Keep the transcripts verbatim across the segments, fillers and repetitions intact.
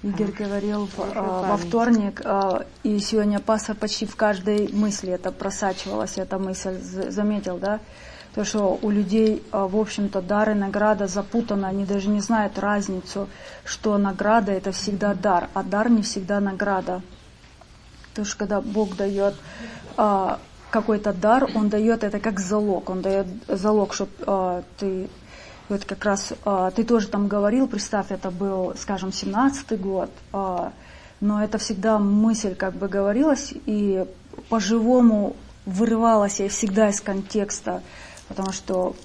Игорь говорил в, во вторник, и сегодня пастор почти в каждой мысли это просачивалась, эта мысль, заметил, да? То, что у людей, в общем-то, дар и награда запутаны, они даже не знают разницу, что награда — это всегда дар, а дар не всегда награда. Потому что когда Бог дает а, какой-то дар, Он дает это как залог, Он дает залог, чтобы а, ты, вот как раз, а, ты тоже там говорил, представь, это был, скажем, семнадцатый год, а, но это всегда мысль как бы говорилась и по-живому вырывалась я всегда из контекста, потому что,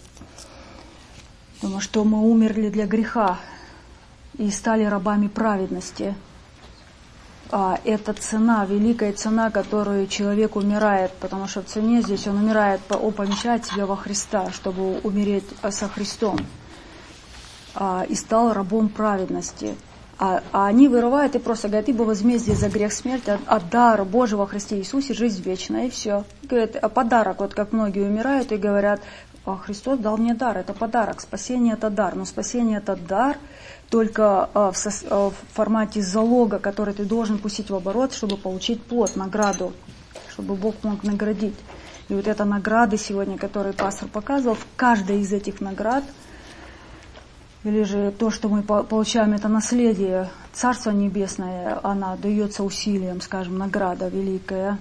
потому что мы умерли для греха и стали рабами праведности. А это цена, великая цена, которую человек умирает, потому что в цене здесь он умирает, он помещает себя во Христа, чтобы умереть со Христом, а, и стал рабом праведности. А, а они вырывают и просто говорят, ибо возмездие за грех смерть, а, а дар Божий во Христе Иисусе жизнь вечная, и все. Говорят, а подарок, вот как многие умирают и говорят, а Христос дал мне дар, это подарок, спасение это дар, но спасение это дар только а, в, со, а, в формате залога, который ты должен пустить в оборот, чтобы получить плод, награду, чтобы Бог мог наградить. И вот это награды сегодня, которые пастор показывал, в каждой из этих наград, или же то, что мы получаем, это наследие, Царство Небесное, она дается усилием, скажем, награда великая.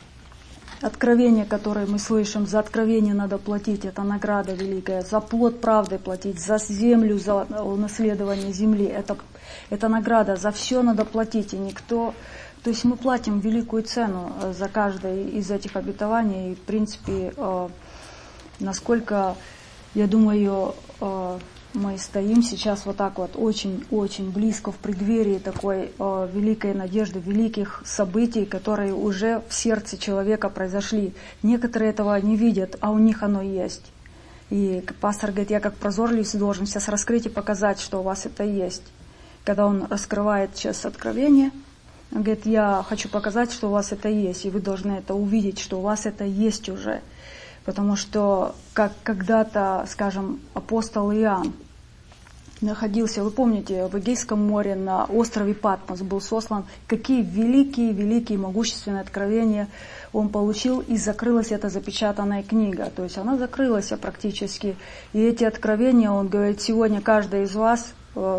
Откровение, которое мы слышим, за откровение надо платить, это награда великая. За плод правды платить, за землю, за наследование земли, это, это награда. За все надо платить, и никто... То есть мы платим великую цену за каждое из этих обетований, и в принципе, э, насколько, я думаю... Э, мы стоим сейчас вот так вот очень-очень близко в преддверии такой э, великой надежды, великих событий, которые уже в сердце человека произошли. Некоторые этого не видят, а у них оно есть. И пастор говорит, я как прозорливый должен сейчас раскрыть и показать, что у вас это есть. Когда он раскрывает сейчас откровение, он говорит, я хочу показать, что у вас это есть, и вы должны это увидеть, что у вас это есть уже. Потому что, как когда-то, скажем, апостол Иоанн находился, вы помните, в Эгейском море на острове Патмос был сослан, какие великие-великие могущественные откровения он получил, и закрылась эта запечатанная книга. То есть она закрылась практически. И эти откровения, он говорит, сегодня каждый из вас,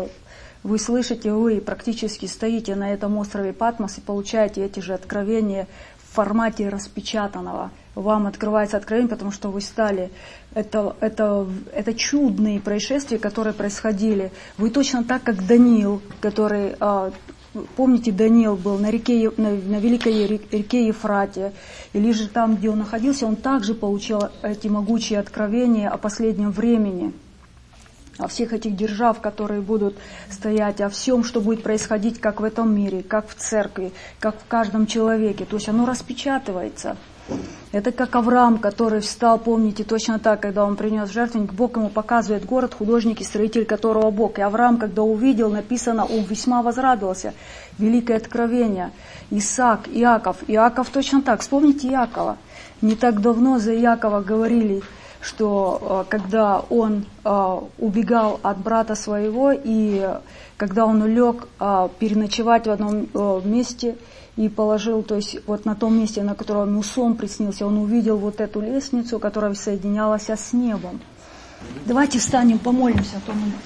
вы слышите, вы практически стоите на этом острове Патмос и получаете эти же откровения в формате распечатанного. Вам открывается откровение, потому что вы стали. Это, это, это чудные происшествия, которые происходили. Вы точно так, как Даниил, который, помните, Даниил был на, реке, на, на великой реке Ефрате, или же там, где он находился, он также получил эти могучие откровения о последнем времени, о всех этих держав, которые будут стоять, о всем, что будет происходить как в этом мире, как в церкви, как в каждом человеке. То есть оно распечатывается. Это как Авраам, который встал, помните, точно так, когда он принес жертвенник, Бог ему показывает город, художник и строитель которого Бог. И Авраам, когда увидел, написано, он весьма возрадовался. Великое откровение. Исаак, Иаков. Иаков точно так. Вспомните Иакова. Не так давно за Иакова говорили, что когда он убегал от брата своего, и когда он лег переночевать в одном месте, и положил, то есть вот на том месте, на котором ему сон приснился, он увидел вот эту лестницу, которая соединялась с небом. Давайте встанем, помолимся. А то мы...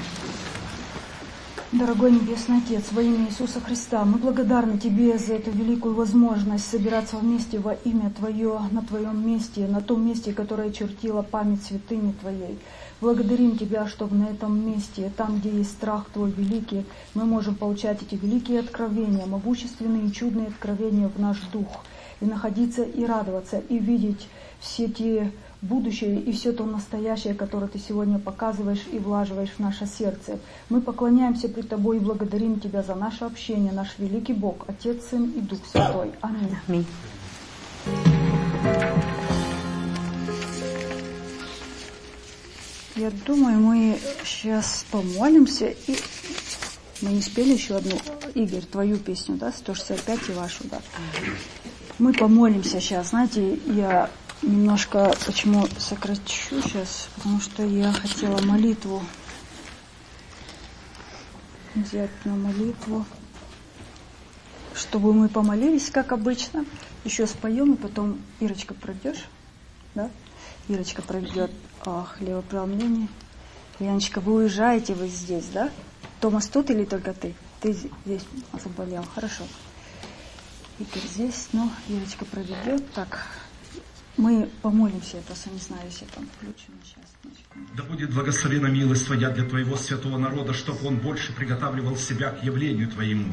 Дорогой Небесный Отец, во имя Иисуса Христа, мы благодарны Тебе за эту великую возможность собираться вместе во имя Твое, на Твоем месте, на том месте, которое чертила память святыни Твоей. Благодарим Тебя, чтобы на этом месте, там, где есть страх Твой великий, мы можем получать эти великие откровения, могущественные и чудные откровения в наш дух, и находиться, и радоваться, и видеть все те будущее и все то настоящее, которое Ты сегодня показываешь и влаживаешь в наше сердце. Мы поклоняемся пред Тобой и благодарим Тебя за наше общение, наш великий Бог, Отец, Сын и Дух Святой. Аминь. Аминь. Я думаю, мы сейчас помолимся, и мы не спели еще одну, Игорь, твою песню, да, сто шестьдесят пять и вашу, да. Мы помолимся сейчас, знаете, я немножко, почему сокращу сейчас, потому что я хотела молитву взять на молитву. чтобы мы помолились, как обычно. Еще споем, и потом Ирочка пройдешь, да? Ирочка проведет а, хлебопреломление. Яночка, вы уезжаете, вы здесь, да? Томас тут или только ты? Ты здесь заболел, хорошо. Игорь здесь, но Ирочка проведет. Так, мы помолимся, я просто не знаю, если там включено сейчас. Да будет благословена милость Твоя для Твоего святого народа, чтобы он больше приготавливал себя к явлению Твоему.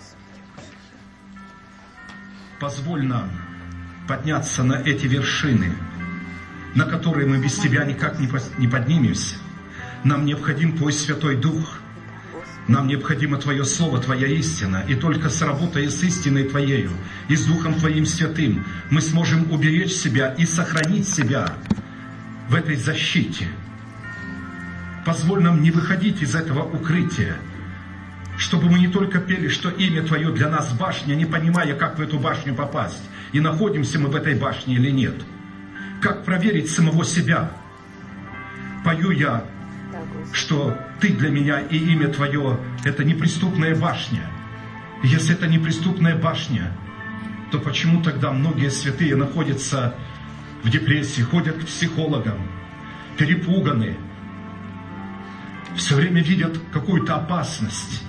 Позволь нам подняться на эти вершины, на которые мы без Тебя никак не поднимемся. Нам необходим Твой Святой Дух. Нам необходимо Твое Слово, Твоя истина. И только сработая с истиной Твоею и с Духом Твоим Святым, мы сможем уберечь себя и сохранить себя в этой защите. Позволь нам не выходить из этого укрытия, чтобы мы не только пели, что имя Твое для нас башня, не понимая, как в эту башню попасть, и находимся мы в этой башне или нет. Как проверить самого себя? Пою я, что Ты для меня и имя Твое — это неприступная башня. Если это неприступная башня, то почему тогда многие святые находятся в депрессии, ходят к психологам, перепуганы, все время видят какую-то опасность?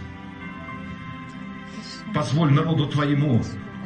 Позволь народу Твоему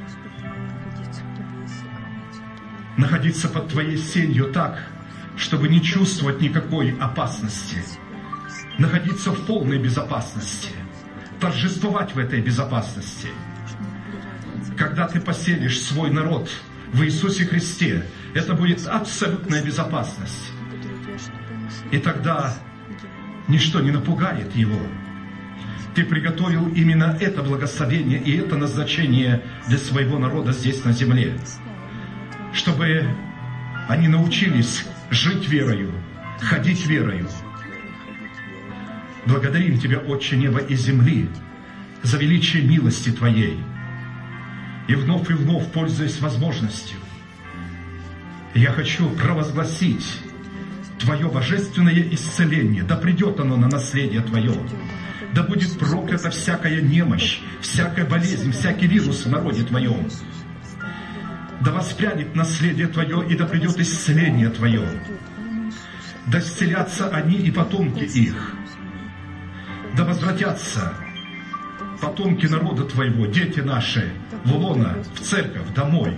находиться под Твоей сенью так, чтобы не чувствовать никакой опасности, находиться в полной безопасности, торжествовать в этой безопасности. Когда Ты поселишь свой народ в Иисусе Христе, это будет абсолютная безопасность. И тогда ничто не напугает его. Ты приготовил именно это благословение и это назначение для своего народа здесь на земле, чтобы они научились жить верою, ходить верою. Благодарим Тебя, Отче неба и земли, за величие милости Твоей. И вновь и вновь, пользуясь возможностью, я хочу провозгласить Твое божественное исцеление. Да придет оно на наследие Твое. Да будет проклята всякая немощь, всякая болезнь, всякий вирус в народе Твоем. Да воспрянет наследие Твое, и да придет исцеление Твое. Да исцелятся они и потомки их. Да возвратятся потомки народа Твоего, дети наши, в лоно, в церковь, домой.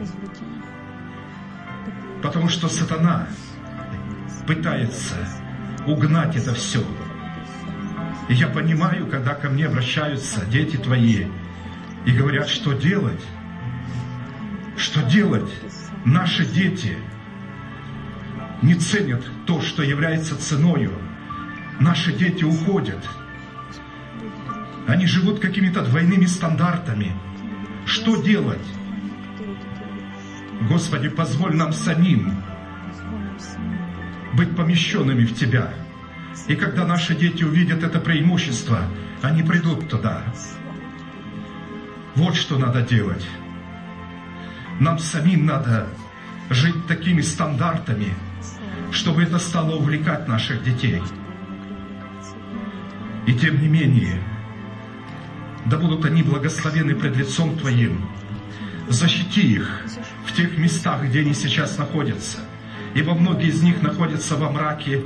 Потому что сатана пытается угнать это все. И я понимаю, когда ко мне обращаются дети Твои и говорят, что делать, что делать. Наши дети не ценят то, что является ценою. Наши дети уходят. Они живут какими-то двойными стандартами. Что делать? Господи, позволь нам самим быть помещенными в Тебя. И когда наши дети увидят это преимущество, они придут туда. Вот что надо делать. Нам самим надо жить такими стандартами, чтобы это стало увлекать наших детей. И тем не менее, да будут они благословены пред лицом Твоим. Защити их в тех местах, где они сейчас находятся. Ибо многие из них находятся во мраке.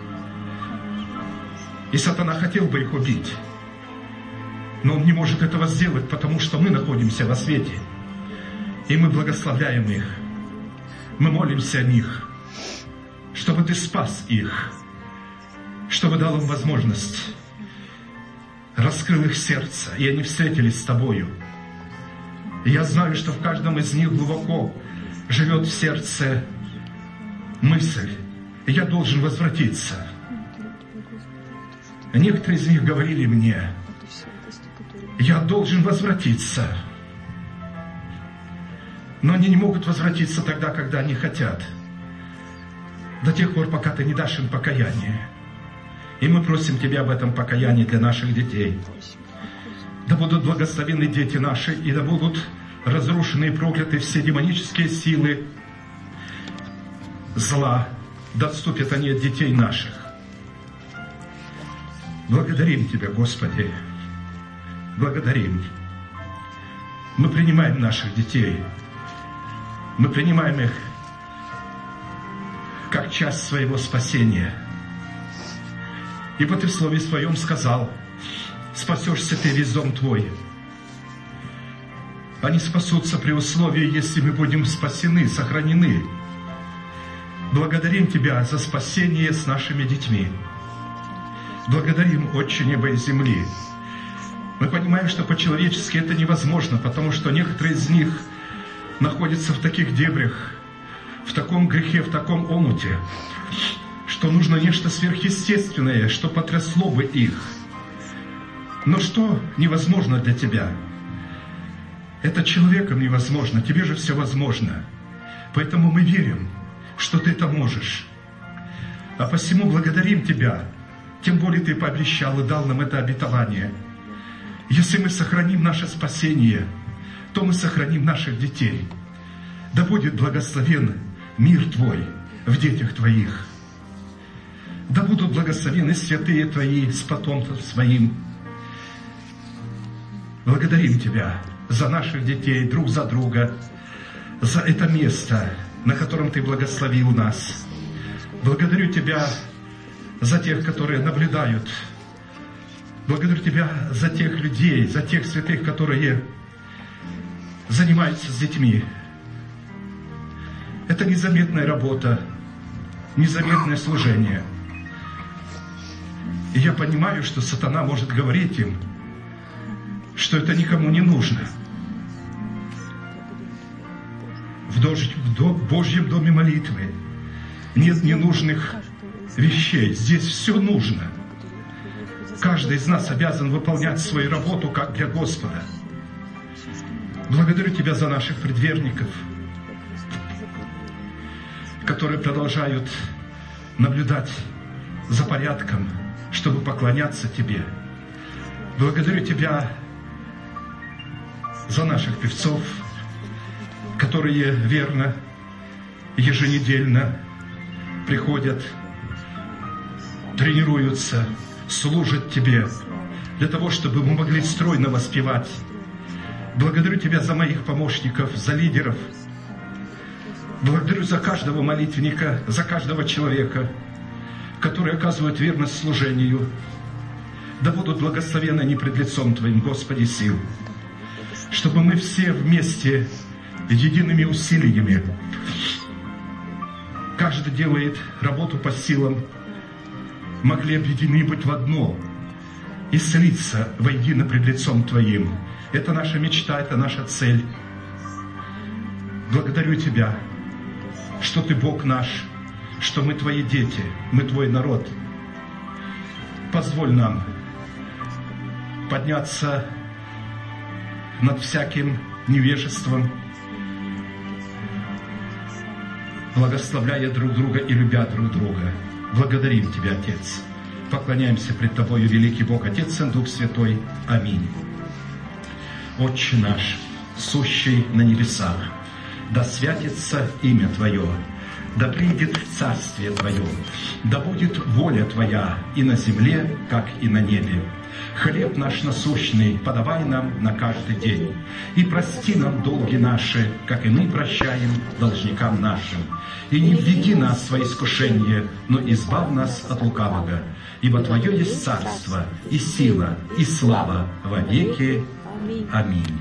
И сатана хотел бы их убить. Но он не может этого сделать, потому что мы находимся во свете. И мы благословляем их. Мы молимся о них, чтобы Ты спас их, чтобы дал им возможность, раскрыл их сердце, и они встретились с Тобою. И я знаю, что в каждом из них глубоко живет в сердце мысль: я должен возвратиться. Некоторые из них говорили мне: я должен возвратиться. Но они не могут возвратиться тогда, когда они хотят. До тех пор, пока Ты не дашь им покаяние. И мы просим Тебя об этом покаянии для наших детей. Да будут благословены дети наши, и да будут разрушены и прокляты все демонические силы зла. Да отступят они от детей наших. Благодарим Тебя, Господи. Благодарим. Мы принимаем наших детей. Мы принимаем их как часть своего спасения. Ибо Ты в Слове Своем сказал: спасешься ты весь дом твой. Они спасутся при условии, если мы будем спасены, сохранены. Благодарим Тебя за спасение с нашими детьми. Благодарим, Отче неба и земли. Мы понимаем, что по-человечески это невозможно, потому что некоторые из них находятся в таких дебрях, в таком грехе, в таком омуте, что нужно нечто сверхъестественное, что потрясло бы их. Но что невозможно для Тебя? Это человеком невозможно, Тебе же все возможно. Поэтому мы верим, что Ты это можешь. А посему благодарим Тебя, тем более Ты пообещал и дал нам это обетование. Если мы сохраним наше спасение, то мы сохраним наших детей. Да будет благословен мир Твой в детях Твоих. Да будут благословены святые Твои с потомством своим. Благодарим Тебя за наших детей, друг за друга, за это место, на котором Ты благословил нас. Благодарю Тебя за тех, которые наблюдают. Благодарю Тебя за тех людей, за тех святых, которые занимаются с детьми. Это незаметная работа, незаметное служение. И я понимаю, что сатана может говорить им, что это никому не нужно. В Божьем доме молитвы нет ненужных вещей. Здесь все нужно. Каждый из нас обязан выполнять свою работу как для Господа. Благодарю Тебя за наших предверников, которые продолжают наблюдать за порядком, чтобы поклоняться Тебе. Благодарю Тебя за наших певцов, которые верно, еженедельно приходят, тренируются, служат Тебе, для того, чтобы мы могли стройно воспевать. Благодарю Тебя за моих помощников, за лидеров. Благодарю за каждого молитвенника, за каждого человека, который оказывает верность служению. Да будут благословенны они пред лицом Твоим, Господи сил, чтобы мы все вместе, едиными усилиями, каждый делает работу по силам, могли объединены быть в одно и слиться воедино пред лицом Твоим. Это наша мечта, это наша цель. Благодарю Тебя, что Ты Бог наш, что мы Твои дети, мы Твой народ. Позволь нам подняться над всяким невежеством, благословляя друг друга и любя друг друга. Благодарим Тебя, Отец. Поклоняемся пред Тобою, великий Бог, Отец, Сын, Дух Святой. Аминь. Отче наш, сущий на небесах, да святится имя Твое, да придет царствие Твое, да будет воля Твоя и на земле, как и на небе. Хлеб наш насущный подавай нам на каждый день, и прости нам долги наши, как и мы прощаем должникам нашим. И не введи нас в во искушение, но избавь нас от лукавого. Ибо Твое есть царство, и сила, и слава во веки. Аминь.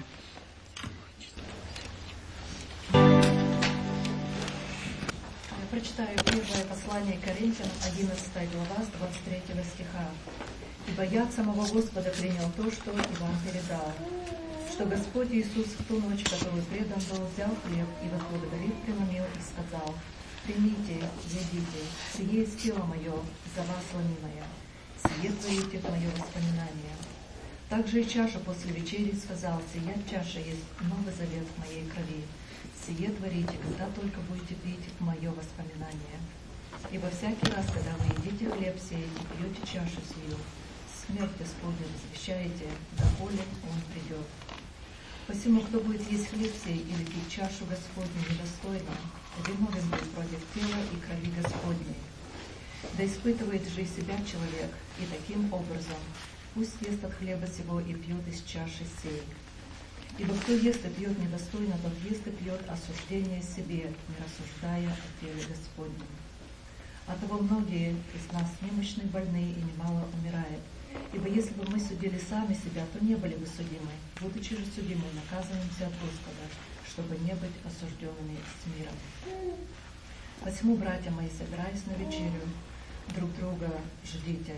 Я прочитаю первое послание Коринфянам, одиннадцатая глава, с двадцать третьего стиха. «Ибо я от самого Господа принял то, что и вам передал, что Господь Иисус в ту ночь, которую предан был, взял хлеб и, возблагодарив, преломил и сказал: примите, едите, сие есть тело мое, за вас ломимое, сие творите в мое воспоминание. Также и чашу после вечери сказал: сия чаша есть новый завет в моей крови, сие творите, когда только будете пить в мое воспоминание. Ибо всякий раз, когда вы едите хлеб сей и пьете чашу сию, смерть Господню возвещаете, доколе Он придет. Посему, кто будет есть хлеб сей или пить чашу Господню недостойно, виновен будет против тела и крови Господней. Да испытывает же и себя человек, и таким образом пусть ест от хлеба сего и пьет из чаши сей. Ибо кто ест и пьет недостойно, тот ест и пьет осуждение себе, не рассуждая о теле Господнем. Оттого многие из нас немощны, больны и немало умирает. Ибо если бы мы судили сами себя, то не были бы судимы. Будучи же судимы, наказываемся от Господа, чтобы не быть осужденными с миром. Посему, братья мои, собираясь на вечерю, друг друга ждите.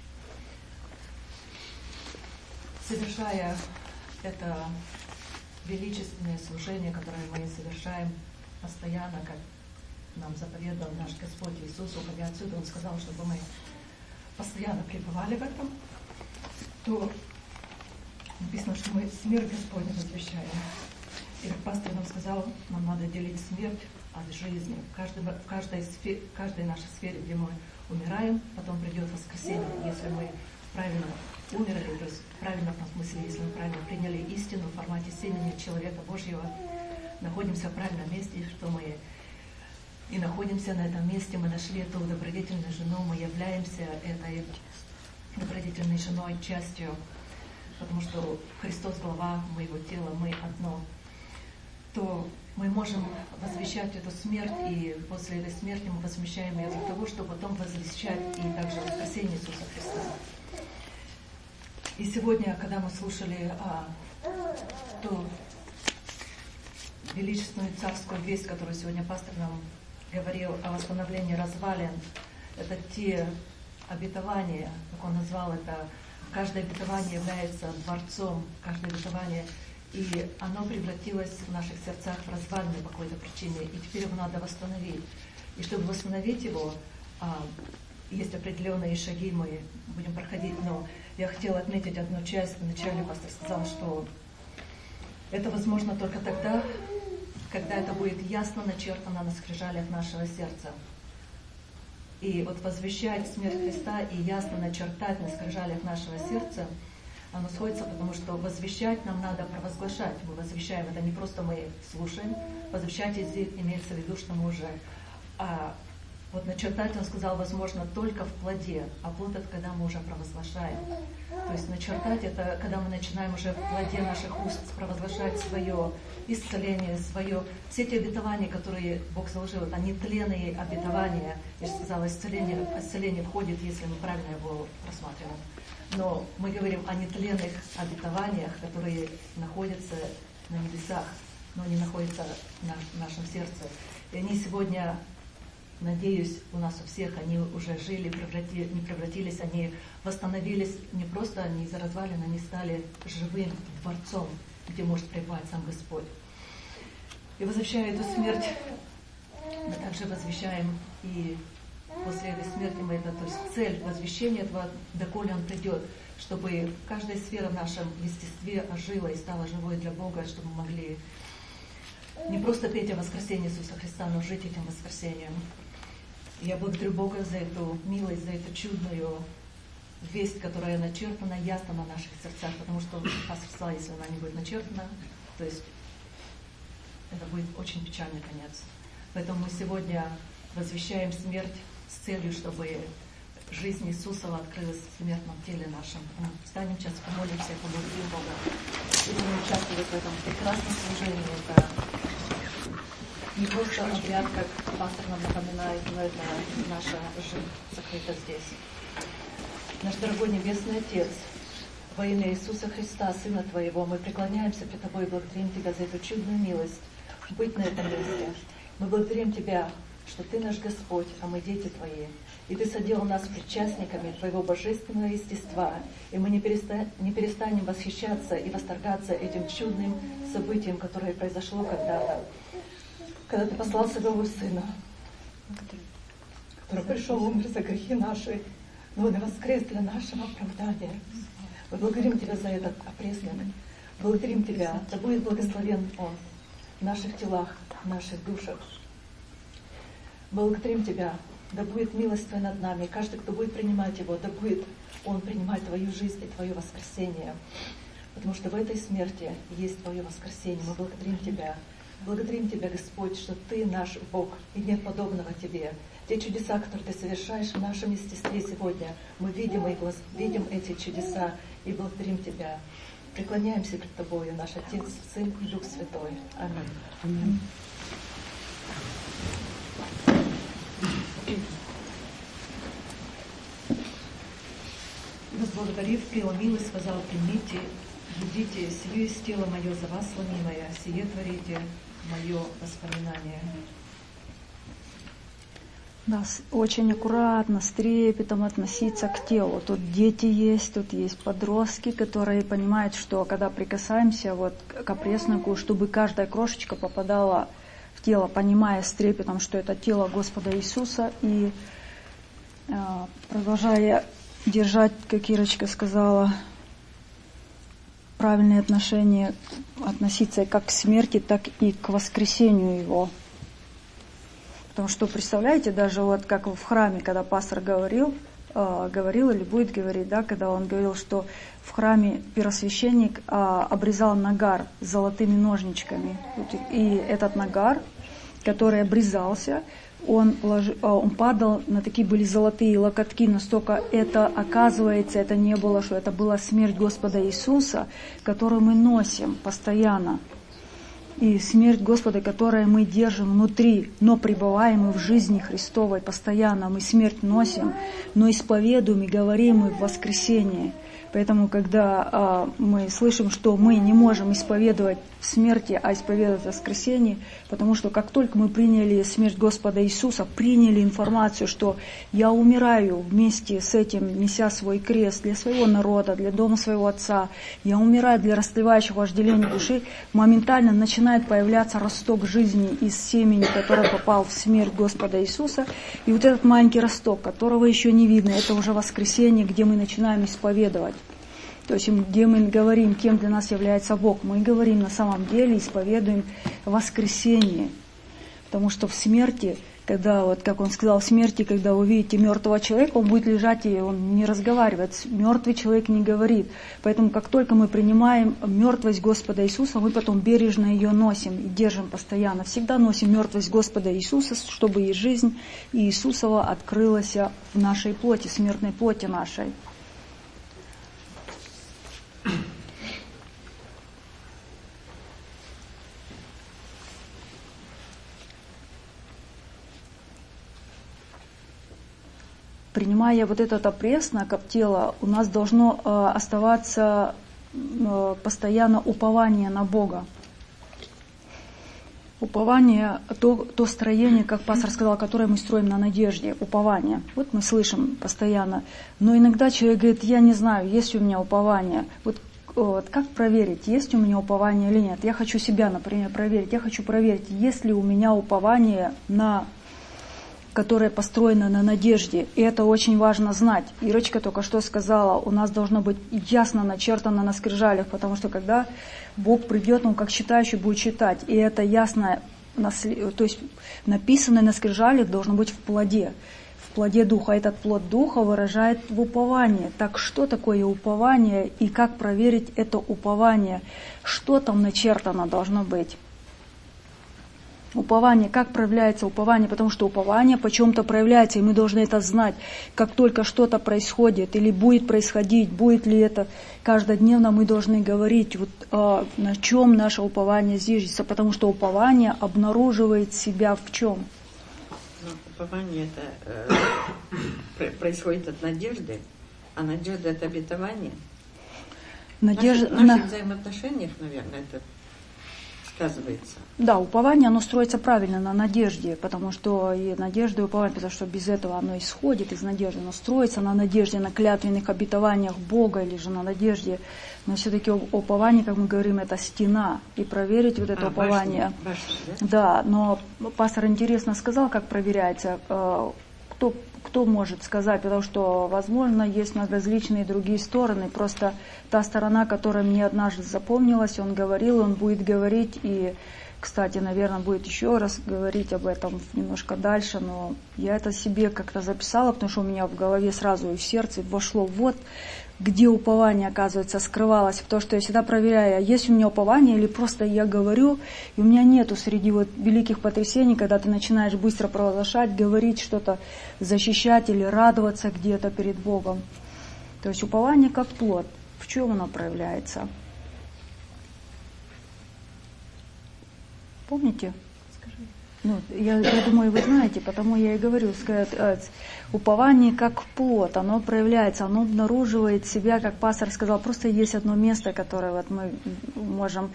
Совершая это величественное служение, которое мы совершаем постоянно, как нам заповедовал наш Господь Иисус, уходя отсюда, Он сказал, чтобы мы постоянно пребывали в этом, то написано, что мы смерть Господню возвещаем. И как пастор нам сказал, нам надо делить смерть от жизни. В каждой, в каждой, сфере, в каждой нашей сфере, где мы умираем, потом придет воскресенье. Если мы правильно умерли, то есть правильно в том смысле, если мы правильно приняли истину в формате семени человека Божьего, находимся в правильном месте, что мы и находимся на этом месте, мы нашли эту добродетельную жену, мы являемся этой добродетельной женой частью, потому что Христос глава моего тела, мы одно, то мы можем возвещать эту смерть, и после этой смерти мы возвещаем ее для того, чтобы потом возвещать и также воскресение Иисуса Христа. И сегодня, когда мы слушали а, ту величественную царскую весть, которую сегодня пастор нам говорил о восстановлении развалин, это те обетования, как он назвал это, каждое обетование является дворцом, каждое обетование, и оно превратилось в наших сердцах в развалины по какой-то причине, и теперь его надо восстановить. И чтобы восстановить его, а, есть определенные шаги, мы будем проходить, но я хотела отметить одну часть. Вначале пастор сказал, что это возможно только тогда, когда это будет ясно начертано на скрижалях нашего сердца. И вот возвещать смерть Христа и ясно начертать на скрижалях нашего сердца, оно сходится, потому что возвещать нам надо провозглашать. Мы возвещаем, это не просто мы слушаем. Возвещать здесь имеется в виду, что мы уже... А вот начертать, он сказал, возможно, только в плоде, а плод это когда мы уже провозглашаем. То есть начертать это, когда мы начинаем уже в плоде наших уст провозглашать свое исцеление, свое... Все эти обетования, которые Бог заложил, это не тленные обетования. Я же сказала, исцеление, исцеление входит, если мы правильно его рассматриваем. Но мы говорим о нетленных обетованиях, которые находятся на небесах, но не находятся в нашем сердце. И они сегодня... Надеюсь, у нас у всех они уже жили, преврати, не превратились, они восстановились, не просто они из развалин, они стали живым дворцом, где может пребывать сам Господь. И возвещая эту смерть, мы также возвещаем и после этой смерти мы это, то есть цель возвещения этого, доколе он придет, чтобы каждая сфера в нашем естестве ожила и стала живой для Бога, чтобы мы могли не просто петь о воскресении Иисуса Христа, но жить этим воскресением. Я благодарю Бога за эту милость, за эту чудную весть, которая начертана ясно на наших сердцах, потому что пастор сказал, если она не будет начертана, то есть это будет очень печальный конец. Поэтому мы сегодня возвещаем смерть с целью, чтобы жизнь Иисусова открылась в смертном теле нашем. Встанем сейчас, помолимся, поблагодарим Бога. И будем участвовать в этом прекрасном служении. Это не просто обряд, как пастор нам напоминает, но это наша жизнь закрыта здесь. Наш дорогой Небесный Отец, во имя Иисуса Христа, Сына Твоего, мы преклоняемся пред Тобой и благодарим Тебя за эту чудную милость быть на этом месте. Мы благодарим Тебя, что Ты наш Господь, а мы дети Твои. И Ты соделал нас причастниками Твоего божественного естества. И мы не, переста... не перестанем восхищаться и восторгаться этим чудным событием, которое произошло когда-то. Когда Ты послал Своего Сына, который пришел, умер за грехи наши, но Он воскрес для нашего оправдания. Мы благодарим Тебя за этот опресненный. Благодарим Тебя, да будет благословен Он в наших телах, в наших душах. Благодарим Тебя, да будет милость Твоя над нами. Каждый, кто будет принимать Его, да будет Он принимать Твою жизнь и Твое воскресение. Потому что в этой смерти есть Твое воскресение. Мы благодарим Тебя. Благодарим Тебя, Господь, что Ты наш Бог, и нет подобного Тебе. Те чудеса, которые Ты совершаешь в нашем естестве сегодня, мы видим, и глаз, видим эти чудеса и благодарим Тебя. Преклоняемся пред Тобою, наш Отец, Сын и Дух Святой. Аминь. Аминь. Возблагодарив, преломил и сказал: примите, едите, сие есть тело мое за вас ломимое, сие творите мое воспоминание. Да, очень аккуратно, с трепетом относиться к телу. Тут дети есть, тут есть подростки, которые понимают, что когда прикасаемся вот к опресноку, чтобы каждая крошечка попадала в тело, понимая с трепетом, что это тело Господа Иисуса, и э, продолжая держать, как Ирочка сказала, правильные отношения, относиться как к смерти, так и к воскресению Его. Потому что, представляете, даже вот как в храме, когда пастор говорил, э, говорил или будет говорить, да, когда он говорил, что в храме первосвященник э, обрезал нагар золотыми ножничками. И этот нагар, который обрезался, он, лож... он падал на такие были золотые локотки, настолько это, оказывается, это не было, что это была смерть Господа Иисуса, которую мы носим постоянно. И смерть Господа, которую мы держим внутри, но пребываем мы в жизни Христовой постоянно. Мы смерть носим, но исповедуем и говорим мы в воскресении. Поэтому, когда а, мы слышим, что мы не можем исповедовать смерти, а исповедовать воскресение, потому что как только мы приняли смерть Господа Иисуса, приняли информацию, что я умираю вместе с этим, неся свой крест для своего народа, для дома своего Отца, я умираю для растлевающего вожделения души, моментально начинает появляться росток жизни из семени, который попал в смерть Господа Иисуса. И вот этот маленький росток, которого еще не видно, это уже воскресение, где мы начинаем исповедовать. То есть, где мы говорим, кем для нас является Бог, мы говорим на самом деле, исповедуем воскресение. Потому что в смерти, когда, вот как он сказал, в смерти, когда вы видите мертвого человека, он будет лежать и он не разговаривает. Мертвый человек не говорит. Поэтому, как только мы принимаем мертвость Господа Иисуса, мы потом бережно ее носим и держим постоянно. Всегда носим мертвость Господа Иисуса, чтобы и жизнь Иисусова открылась в нашей плоти, смертной плоти нашей. Принимая вот этот опреснок об тело, у нас должно э, оставаться э, постоянно упование на Бога. Упование, то, то строение, как пастор сказал, которое мы строим на надежде, упование. Вот мы слышим постоянно. Но иногда человек говорит: я не знаю, есть у меня упование. Вот, вот как проверить, есть у меня упование или нет? Я хочу себя, например, проверить. Я хочу проверить, есть ли у меня упование на... которая построена на надежде. И это очень важно знать. Ирочка только что сказала, у нас должно быть ясно начертано на скрижалях, потому что когда Бог придет, Он как читающий будет читать. И это ясно, то есть написанное на скрижалях должно быть в плоде. В плоде Духа. Этот плод Духа выражает в уповании. Так что такое упование и как проверить это упование? Что там начертано должно быть? Упование, как проявляется упование? Потому что упование по чем-то проявляется, и мы должны это знать. Как только что-то происходит или будет происходить, будет ли это каждодневно, мы должны говорить, вот, э, на чем наше упование зиждется, потому что упование обнаруживает себя в чем? Ну, упование это э, происходит от надежды, а надежда это обетование. Надежда, в наших, на... наших взаимоотношениях, наверное, это сказывается. Да, упование, оно строится правильно на надежде, потому что и надежда, и упование, потому что без этого оно исходит из надежды, оно строится на надежде, на клятвенных обетованиях Бога или же на надежде, но все-таки упование, как мы говорим, это стена, и проверить вот это а, упование. Башня, башня, да? Да, но пастор интересно сказал, как проверяется, кто, кто может сказать, потому что, возможно, есть многоразличные другие стороны, просто та сторона, которая мне однажды запомнилась, он говорил, он будет говорить, и, кстати, наверное, будет еще раз говорить об этом немножко дальше, но я это себе как-то записала, потому что у меня в голове сразу и в сердце вошло, вот где упование, оказывается, скрывалось, потому что я всегда проверяю, есть у меня упование или просто я говорю, и у меня нету среди вот великих потрясений, когда ты начинаешь быстро провозглашать, говорить что-то, защищать или радоваться где-то перед Богом. То есть упование как плод. В чем оно проявляется? Помните? Ну, я, я думаю, вы знаете, потому я и говорю, сказать, упование как плод, оно проявляется, оно обнаруживает себя, как пастор сказал, просто есть одно место, которое вот мы можем,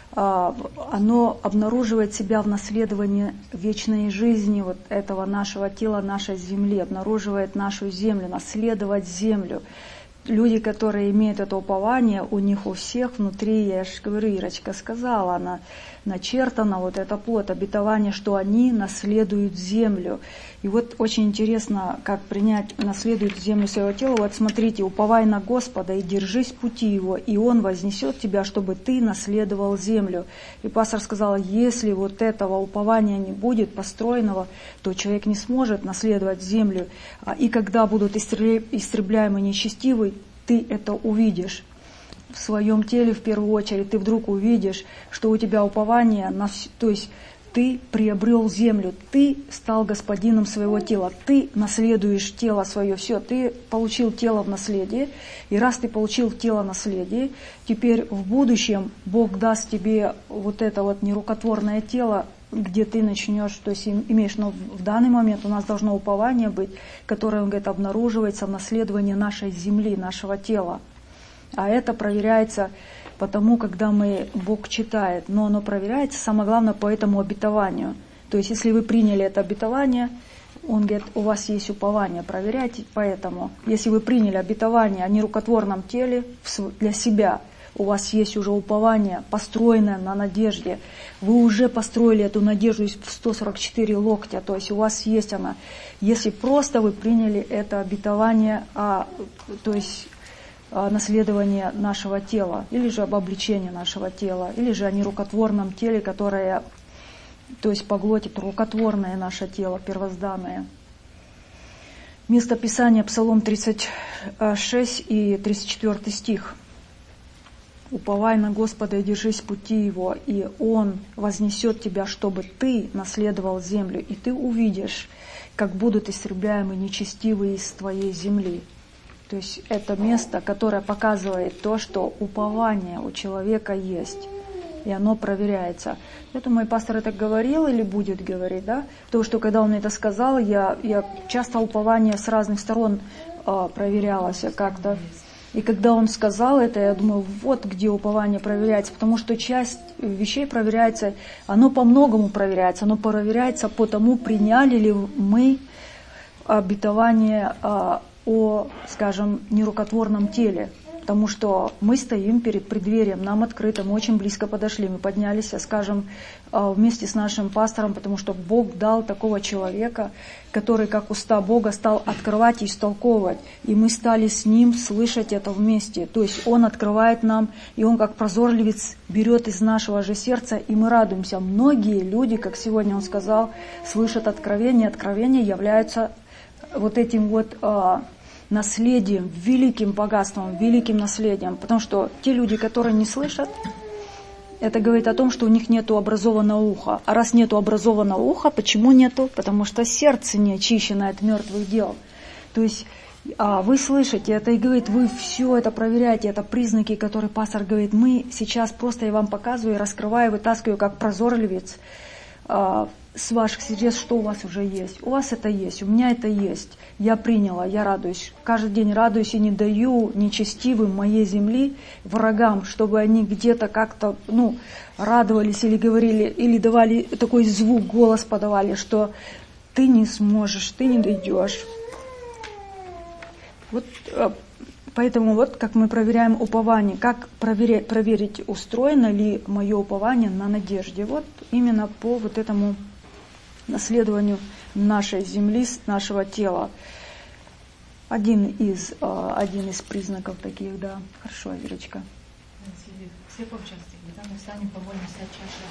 оно обнаруживает себя в наследовании вечной жизни вот этого нашего тела, нашей земли, обнаруживает нашу землю, наследовать землю. Люди, которые имеют это упование, у них у всех внутри, я же говорю, Ирочка сказала, она начертана, вот это плод, обетование, что они наследуют землю. И вот очень интересно, как принять, наследуют землю своего тела. Вот смотрите, уповай на Господа и держись пути Его, и Он вознесет тебя, чтобы ты наследовал землю. И пастор сказал, если вот этого упования не будет построенного, то человек не сможет наследовать землю. И когда будут истребляемы нечестивые, ты это увидишь. В своем теле, в первую очередь, ты вдруг увидишь, что у тебя упование, на, то есть ты приобрел землю, ты стал господином своего тела, ты наследуешь тело свое, все, ты получил тело в наследие, и раз ты получил тело в наследие, теперь в будущем Бог даст тебе вот это вот нерукотворное тело, где ты начнешь, то есть имеешь, но в данный момент у нас должно упование быть, которое, он говорит, обнаруживается в наследовании нашей земли, нашего тела. А это проверяется потому, когда мы, Бог читает, но оно проверяется, самое главное, по этому обетованию. То есть, если вы приняли это обетование, он говорит, у вас есть упование, проверяйте поэтому. Если вы приняли обетование о нерукотворном теле для себя, у вас есть уже упование, построенное на надежде. Вы уже построили эту надежду в сто сорок четыре локтя, то есть у вас есть она. Если просто вы приняли это обетование, а, то есть наследование нашего тела, или же об обличении нашего тела, или же о нерукотворном теле, которое, то есть поглотит рукотворное наше тело, первозданное. Место Писания, Псалом тридцать шесть и тридцать четвёртый стих. «Уповай на Господа и держись пути Его, и Он вознесет тебя, чтобы ты наследовал землю, и ты увидишь, как будут истребляемы нечестивые из твоей земли». То есть это место, которое показывает то, что упование у человека есть, и оно проверяется. Я думаю, пастор это говорил или будет говорить, да? Потому что когда он это сказал, я, я часто упование с разных сторон э, проверялось как-то. И когда он сказал это, я думаю, вот где упование проверяется, потому что часть вещей проверяется, оно по-многому проверяется, оно проверяется по тому, приняли ли мы обетование э, о, скажем, нерукотворном теле, потому что мы стоим перед преддверием, нам открыто, мы очень близко подошли, мы поднялись, скажем, вместе с нашим пастором, потому что Бог дал такого человека, который, как уста Бога, стал открывать и истолковывать, и мы стали с ним слышать это вместе, то есть он открывает нам, и он как прозорливец берет из нашего же сердца, и мы радуемся. Многие люди, как сегодня он сказал, слышат откровение, откровения являются вот этим вот э, наследием, великим богатством, великим наследием. Потому что те люди, которые не слышат, это говорит о том, что у них нету образованного уха. А раз нету образованного уха, почему нету? Потому что сердце не очищено от мертвых дел. То есть а, вы слышите это и говорит, вы все это проверяете, это признаки, которые пастор говорит, мы сейчас просто я вам показываю, раскрываю, вытаскиваю как прозорливец а, с ваших сердец, что у вас уже есть. У вас это есть, у меня это есть. Я приняла, я радуюсь. Каждый день радуюсь и не даю нечестивым моей земли, врагам, чтобы они где-то как-то, ну, радовались или говорили, или давали такой звук, голос подавали, что ты не сможешь, ты не дойдешь. Вот поэтому вот как мы проверяем упование, как проверять, проверить, устроено ли мое упование на надежде. Вот именно по вот этому наследованию нашей земли, нашего тела. Один из, один из признаков таких, да. Хорошо, Верочка. Все по части, когда мы встанем, помолимся от чаши.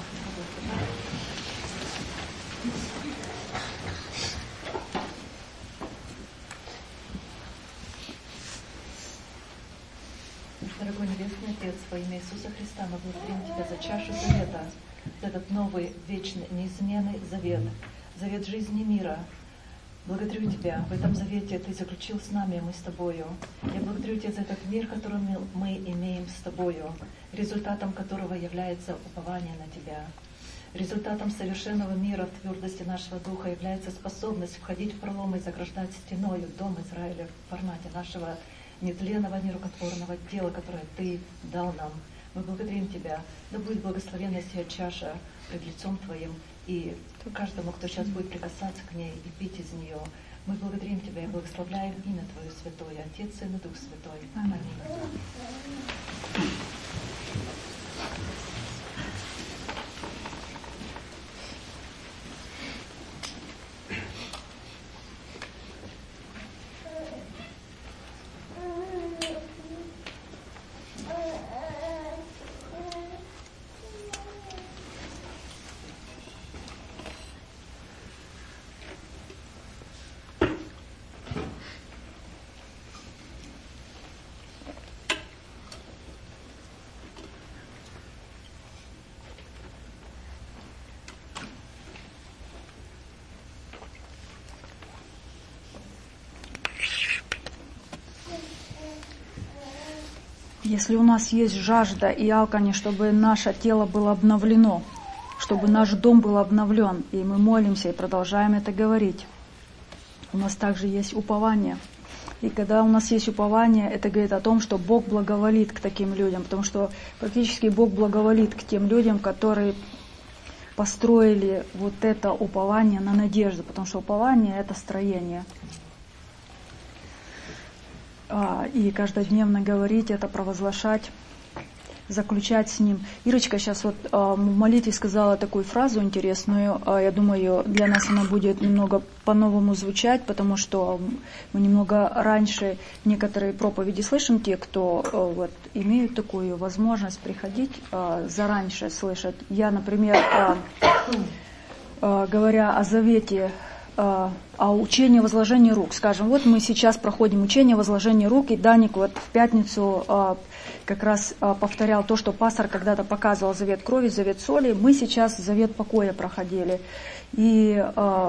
Дорогой Небесный Отец, во имя Иисуса Христа, мы благодарим Тебя за чашу завета, за этот новый, вечный, неизменный завет, завет жизни мира. Благодарю Тебя, в этом завете Ты заключил с нами, мы с Тобою. Я благодарю Тебя за этот мир, который мы, мы имеем с Тобою, результатом которого является упование на Тебя. Результатом совершенного мира в твердости нашего духа является способность входить в проломы и заграждать стеною дом Израиля в формате нашего нетленного, нерукотворного тела, которое Ты дал нам. Мы благодарим Тебя. Да будет благословенна сия чаша пред лицом Твоим и каждому, кто сейчас будет прикасаться к ней и пить из нее. Мы благодарим Тебя и благословляем имя Твое святое, Отец, Сын и Дух Святой. Аминь. Если у нас есть жажда и алкани, чтобы наше тело было обновлено, чтобы наш дом был обновлен, и мы молимся и продолжаем это говорить, у нас также есть упование. И когда у нас есть упование, это говорит о том, что Бог благоволит к таким людям, потому что практически Бог благоволит к тем людям, которые построили вот это упование на надежду, потому что упование — это строение. И каждодневно говорить это, провозглашать, заключать с ним. Ирочка сейчас вот в молитве сказала такую фразу интересную. Я думаю, для нас она будет немного по-новому звучать, потому что мы немного раньше некоторые проповеди слышим, те, кто вот имеют такую возможность приходить, зараньше слышать. Я, например, говоря о завете, о учении возложения рук. Скажем, вот мы сейчас проходим учение возложения рук, и Даник вот в пятницу как раз повторял то, что пастор когда-то показывал завет крови, завет соли. Мы сейчас завет покоя проходили. И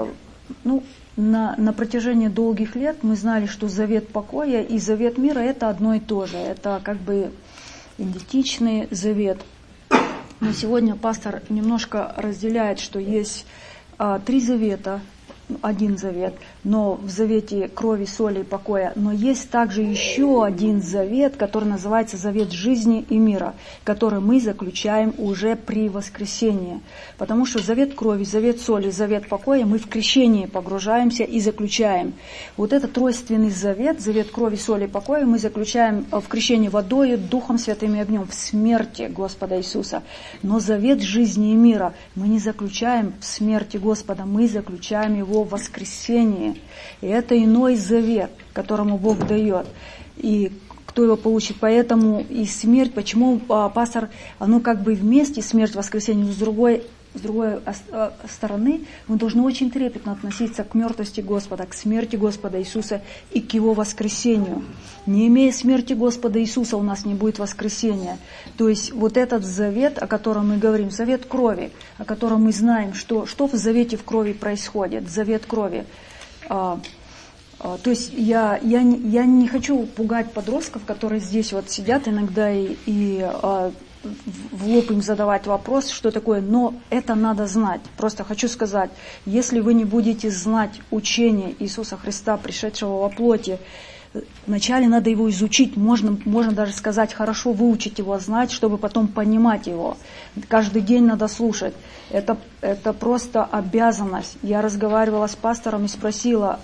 ну, на, на протяжении долгих лет мы знали, что завет покоя и завет мира — это одно и то же. Это как бы идентичный завет. Но сегодня пастор немножко разделяет, что есть три завета, один завет, но в завете крови, соли и покоя. Но есть также еще один завет, который называется завет жизни и мира, который мы заключаем уже при воскресении. Потому что завет крови, завет соли, завет покоя мы в крещении погружаемся и заключаем. Вот этот тройственный завет, завет крови, соли и покоя мы заключаем в крещении водою, Духом Святым и огнем, в смерти Господа Иисуса. Но завет жизни и мира мы не заключаем в смерти Господа, мы заключаем его в воскресении. И это иной завет, которому Бог дает. И кто его получит? Поэтому и смерть, почему пастор, ну как бы вместе смерть, воскресенье, с другой, с другой стороны, мы должны очень трепетно относиться к мертвости Господа, к смерти Господа Иисуса и к Его воскресению. Не имея смерти Господа Иисуса, у нас не будет воскресения. То есть вот этот завет, о котором мы говорим, завет крови, о котором мы знаем, что, что в завете в крови происходит, завет крови. А, а, то есть я, я, я не хочу пугать подростков, которые здесь вот сидят иногда и, и а, в лоб им задавать вопрос, что такое, но это надо знать. Просто хочу сказать, если вы не будете знать учение Иисуса Христа, пришедшего во плоти, вначале надо его изучить, можно, можно даже сказать, хорошо выучить его, знать, чтобы потом понимать его. Каждый день надо слушать. Это, это просто обязанность. Я разговаривала с пастором и спросила,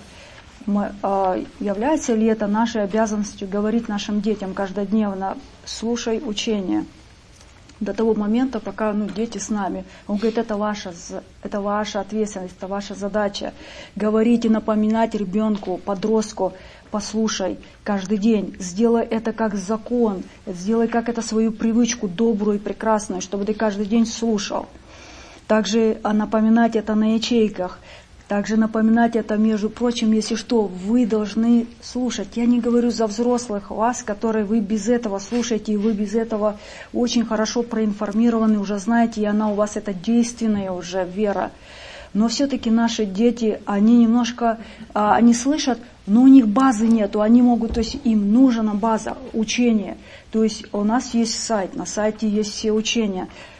является ли это нашей обязанностью говорить нашим детям каждодневно, слушай учение. До того момента, пока ну, дети с нами. Он говорит, это ваша, это ваша ответственность, это ваша задача. Говорить и напоминать ребенку, подростку, послушай каждый день, сделай это как закон, сделай как это свою привычку добрую и прекрасную, чтобы ты каждый день слушал. Также напоминать это на ячейках. Также напоминать это, между прочим, если что, вы должны слушать. Я не говорю за взрослых вас, которые вы без этого слушаете, и вы без этого очень хорошо проинформированы, уже знаете, и она у вас это действенная уже вера. Но все-таки наши дети, они немножко, они слышат, но у них базы нету, они могут, то есть им нужна база, учения. То есть у нас есть сайт, на сайте есть все учения.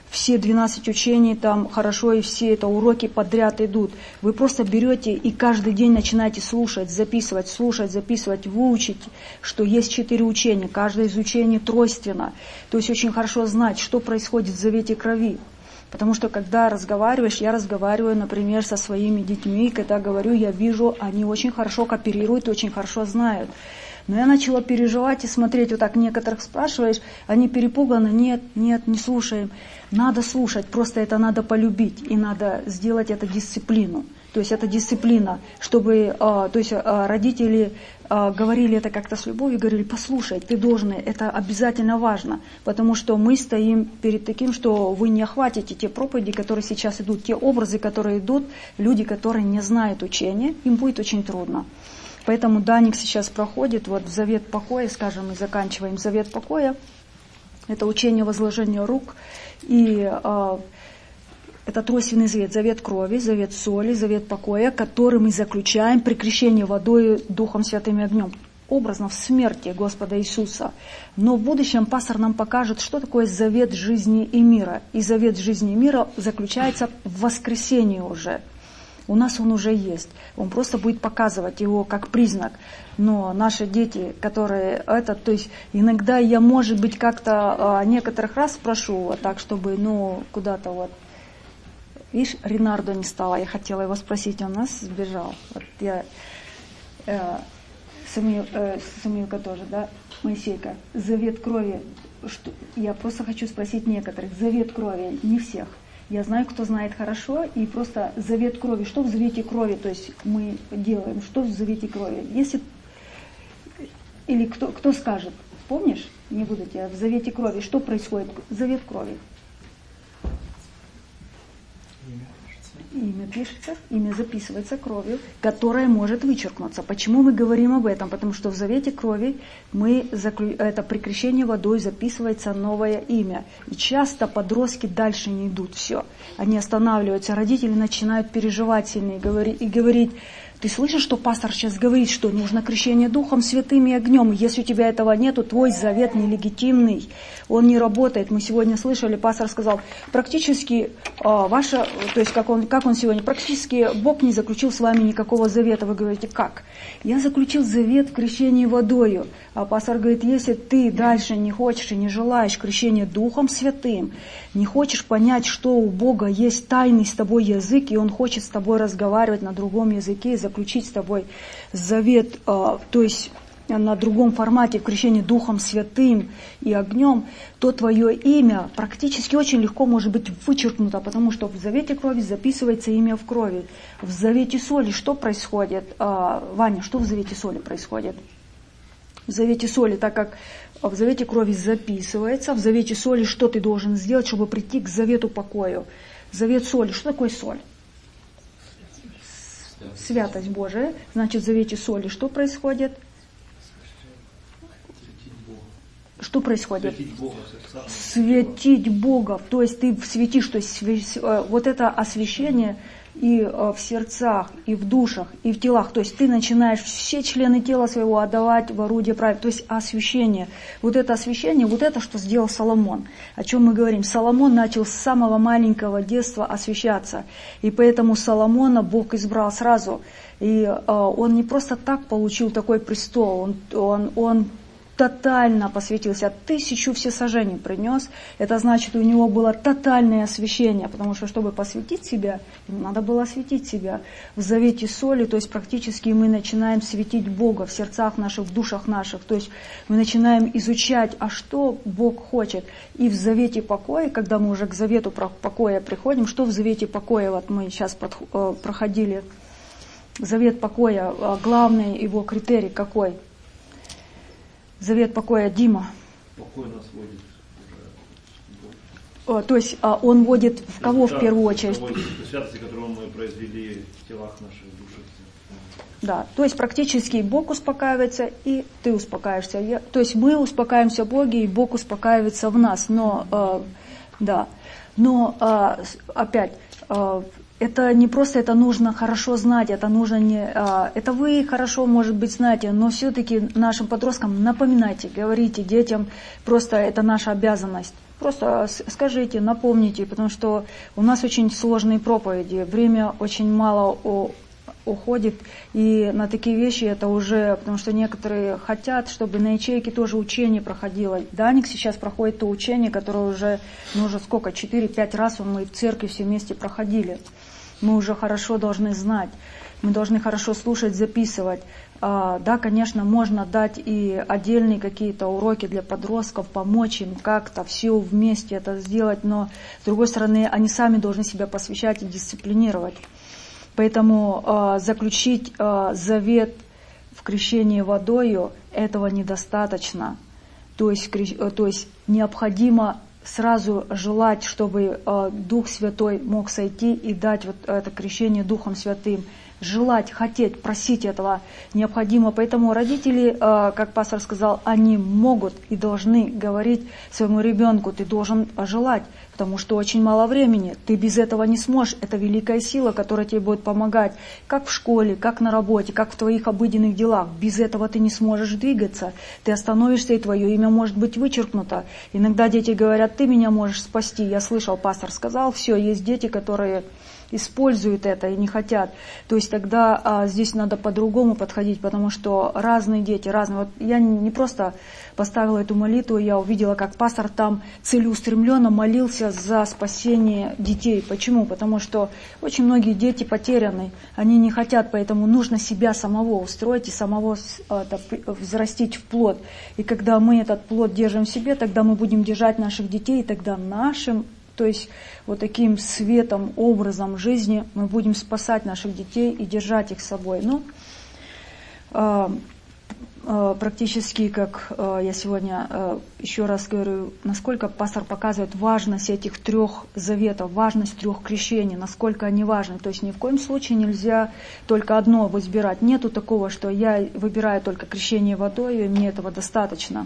все двенадцать учений там хорошо, и все это уроки подряд идут. Вы просто берете и каждый день начинаете слушать, записывать, слушать, записывать, выучить, что есть четыре учения, каждое из учений тройственно. То есть очень хорошо знать, что происходит в завете крови. Потому что когда разговариваешь, я разговариваю, например, со своими детьми, и когда говорю, я вижу, они очень хорошо кооперируют, очень хорошо знают. Но я начала переживать и смотреть, вот так некоторых спрашиваешь, они перепуганы, нет, нет, не слушаем. Надо слушать, просто это надо полюбить, и надо сделать это дисциплину. То есть это дисциплина, чтобы, то есть родители говорили это как-то с любовью, говорили, послушай, ты должен, это обязательно важно, потому что мы стоим перед таким, что вы не охватите те проповеди, которые сейчас идут, те образы, которые идут, люди, которые не знают учения, им будет очень трудно. Поэтому Даник сейчас проходит вот завет покоя, скажем, мы заканчиваем завет покоя, это учение возложения рук, и э, это тройственный завет, завет крови, завет соли, завет покоя, который мы заключаем при крещении водой, Духом Святым и огнем, образно в смерти Господа Иисуса. Но в будущем пастор нам покажет, что такое завет жизни и мира. И завет жизни и мира заключается в воскресении уже. У нас он уже есть. Он просто будет показывать его как признак. Но наши дети, которые это, то есть иногда я, может быть, как-то а, некоторых раз спрошу, вот так, чтобы, ну, куда-то вот. Видишь, Ренардо не стало, я хотела его спросить, он нас сбежал. Вот я, э, Самил, э, Самилка тоже, да, Моисейка, завет крови, что, я просто хочу спросить некоторых, завет крови, не всех. Я знаю, кто знает хорошо, и просто завет крови. Что в завете крови, то есть мы делаем, что в завете крови? Если, или кто, кто скажет, помнишь, не буду тебя, в завете крови, что происходит? Завет крови. Имя пишется, имя записывается кровью, которая может вычеркнуться. Почему мы говорим об этом? Потому что в завете крови мы, это при крещении водой записывается новое имя. И часто подростки дальше не идут, все. Они останавливаются, родители начинают переживать сильно и говорить, и говорить, ты слышишь, что пастор сейчас говорит, что нужно крещение Духом Святым и огнем. Если у тебя этого нету, твой завет нелегитимный, он не работает. Мы сегодня слышали, пастор сказал, практически э, ваша, то есть как он, как он сегодня, практически Бог не заключил с вами никакого завета. Вы говорите, как? Я заключил завет в крещении водою. А пастор говорит, если ты дальше не хочешь и не желаешь крещения Духом Святым, не хочешь понять, что у Бога есть тайный с тобой язык, и Он хочет с тобой разговаривать на другом языке, и заключить с тобой завет, э, то есть на другом формате в крещении Духом Святым и огнем, то твое имя практически очень легко может быть вычеркнуто, потому что в завете крови записывается имя в крови. В завете соли что происходит? Э, Ваня, что в завете соли происходит? В завете соли, так как в завете крови записывается, в завете соли что ты должен сделать, чтобы прийти к завету покою? Завет соли, что такое соль? Святость Божия. Значит, в завете соли что происходит? Что происходит? Светить Бога. Светить Бога. То есть ты светишь, то есть вот это освящение и в сердцах, и в душах, и в телах. То есть ты начинаешь все члены тела своего отдавать в орудие правды. То есть освящение. Вот это освящение, вот это, что сделал Соломон. О чем мы говорим? Соломон начал с самого маленького детства освящаться. И поэтому Соломона Бог избрал сразу. И э, он не просто так получил такой престол. Он, он, он тотально посвятился, тысячу всесожжений принес. Это значит, у него было тотальное освящение, потому что, чтобы посвятить себя, ему надо было осветить себя. В завете соли, то есть практически мы начинаем светить Бога в сердцах наших, в душах наших. То есть мы начинаем изучать, а что Бог хочет. И в завете покоя, когда мы уже к завету покоя приходим, что в завете покоя, вот мы сейчас проходили, завет покоя, главный его критерий какой? Завет покоя, Дима. Покой нас водит уже. То есть он водит в кого в первую очередь? Святости, которую мы произвели в телах наших, в душах. Да, то есть практически Бог успокаивается, и ты успокаиваешься. Я, то есть мы успокаиваемся в Боге, и Бог успокаивается в нас. Но, э, да, но э, опять... Э, Это не просто, это нужно хорошо знать, это нужно не, это вы хорошо, может быть, знаете, но все-таки нашим подросткам напоминайте, говорите детям, просто это наша обязанность. Просто скажите, напомните, потому что у нас очень сложные проповеди, время очень мало уходит, и на такие вещи это уже, потому что некоторые хотят, чтобы на ячейке тоже учение проходило. Даник сейчас проходит то учение, которое уже, ну уже сколько, четыре-пять раз мы в церкви все вместе проходили. Мы уже хорошо должны знать, мы должны хорошо слушать, записывать. А, да, конечно, можно дать и отдельные какие-то уроки для подростков, помочь им как-то все вместе это сделать, но с другой стороны, они сами должны себя посвящать и дисциплинировать. Поэтому э, заключить э, завет в крещении водою этого недостаточно. То есть, крещ, э, то есть необходимо сразу желать, чтобы э, Дух Святой мог сойти и дать вот это крещение Духом Святым. Желать, хотеть, просить этого необходимо. Поэтому родители, э, как пастор сказал, они могут и должны говорить своему ребенку: ты должен желать, потому что очень мало времени, ты без этого не сможешь. Это великая сила, которая тебе будет помогать, как в школе, как на работе, как в твоих обыденных делах. Без этого ты не сможешь двигаться, ты остановишься, и твое имя может быть вычеркнуто. Иногда дети говорят: ты меня можешь спасти. Я слышал, пастор сказал, все, есть дети, которые используют это и не хотят. То есть тогда а, здесь надо по-другому подходить, потому что разные дети, разные. Вот я не просто поставила эту молитву, я увидела, как пастор там целеустремленно молился за спасение детей. Почему? Потому что очень многие дети потеряны, они не хотят, поэтому нужно себя самого устроить и самого это, взрастить в плод. И когда мы этот плод держим в себе, тогда мы будем держать наших детей, и тогда нашим, то есть вот таким светом, образом жизни мы будем спасать наших детей и держать их с собой. Ну, э, э, практически, как э, я сегодня э, еще раз говорю, насколько пастор показывает важность этих трех заветов, важность трех крещений, насколько они важны. То есть ни в коем случае нельзя только одно выбирать. Нету такого, что я выбираю только крещение водой, и мне этого достаточно.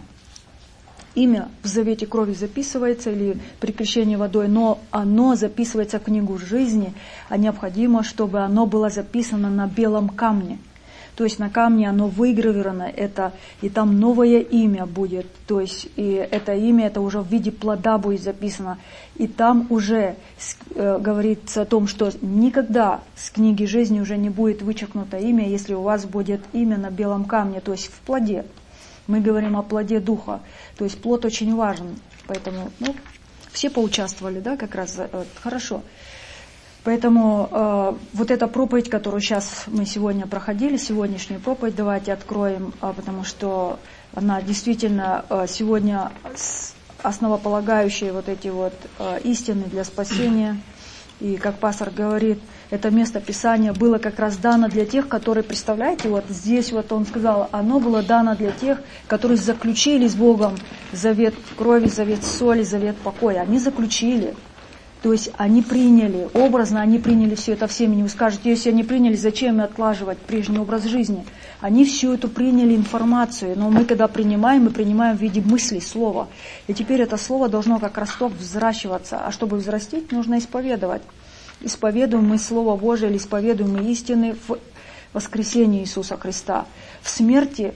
Имя в завете крови записывается или при крещении водой, но оно записывается в книгу жизни, а необходимо, чтобы оно было записано на белом камне. То есть на камне оно выгравировано, это, и там новое имя будет, то есть и это имя, это уже в виде плода будет записано. И там уже э, говорится о том, что никогда с книги жизни уже не будет вычеркнуто имя, если у вас будет имя на белом камне, то есть в плоде. Мы говорим о плоде Духа, то есть плод очень важен, поэтому ну, все поучаствовали, да, как раз, вот, хорошо. Поэтому э, вот эта проповедь, которую сейчас мы сегодня проходили, сегодняшнюю проповедь, давайте откроем, э, потому что она действительно э, сегодня основополагающие вот эти вот э, истины для спасения. И как пастор говорит, это место Писания было как раз дано для тех, которые, представляете, вот здесь вот он сказал, оно было дано для тех, которые заключили с Богом завет крови, завет соли, завет покоя. Они заключили, то есть они приняли, образно они приняли все это в семени. Вы скажете, если они приняли, зачем им отлаживать прежний образ жизни? Они всю эту приняли информацию, но мы когда принимаем, мы принимаем в виде мысли, слова. И теперь это слово должно как росток взращиваться, а чтобы взрастить, нужно исповедовать. Исповедуем мы Слово Божие или исповедуем мы истины в воскресении Иисуса Христа. В смерти,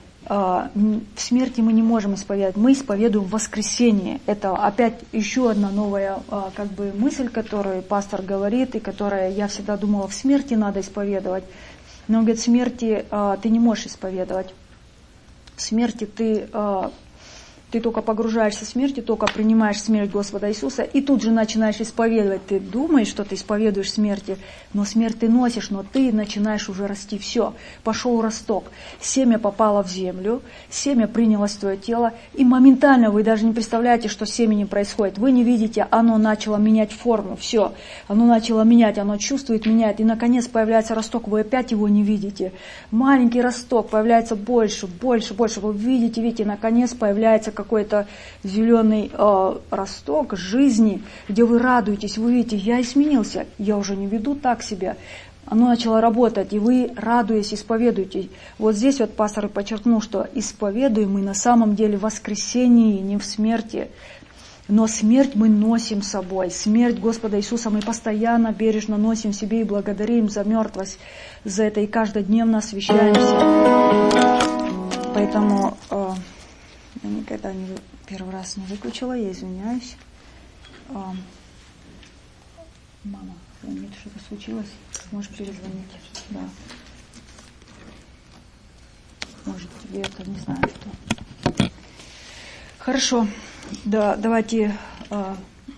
в смерти мы не можем исповедовать, мы исповедуем воскресение. Это опять еще одна новая как бы мысль, которую пастор говорит, и которая я всегда думала, в смерти надо исповедовать. Но он говорит, в смерти ты не можешь исповедовать. В смерти ты... Ты только погружаешься в смерть, ты только принимаешь смерть Господа Иисуса, и тут же начинаешь исповедовать. Ты думаешь, что ты исповедуешь смерти, но смерть ты носишь, но ты начинаешь уже расти. Все, пошел росток. Семя попало в землю, семя принялось в твое тело, и моментально вы даже не представляете, что с семенем происходит. Вы не видите, оно начало менять форму, все. Оно начало менять, оно чувствует, меняет, и наконец появляется росток, вы опять его не видите. Маленький росток появляется больше, больше, больше. Вы видите, видите, наконец появляется какой-то зеленый э, росток жизни, где вы радуетесь, вы видите, я изменился, я уже не веду так себя. Оно начало работать, и вы, радуясь, исповедуете. Вот здесь вот пастор подчеркнул, что исповедуем мы на самом деле в воскресении, не в смерти. Но смерть мы носим с собой. Смерть Господа Иисуса мы постоянно, бережно носим в себе и благодарим за мертвость, за это и каждодневно освящаемся. Поэтому... Э, Я никогда не первый раз не выключила, я извиняюсь. А, мама, нет, что-то случилось? Можешь перезвонить? Да. Может, тебе это, не знаю, что. Хорошо. Да, давайте... А,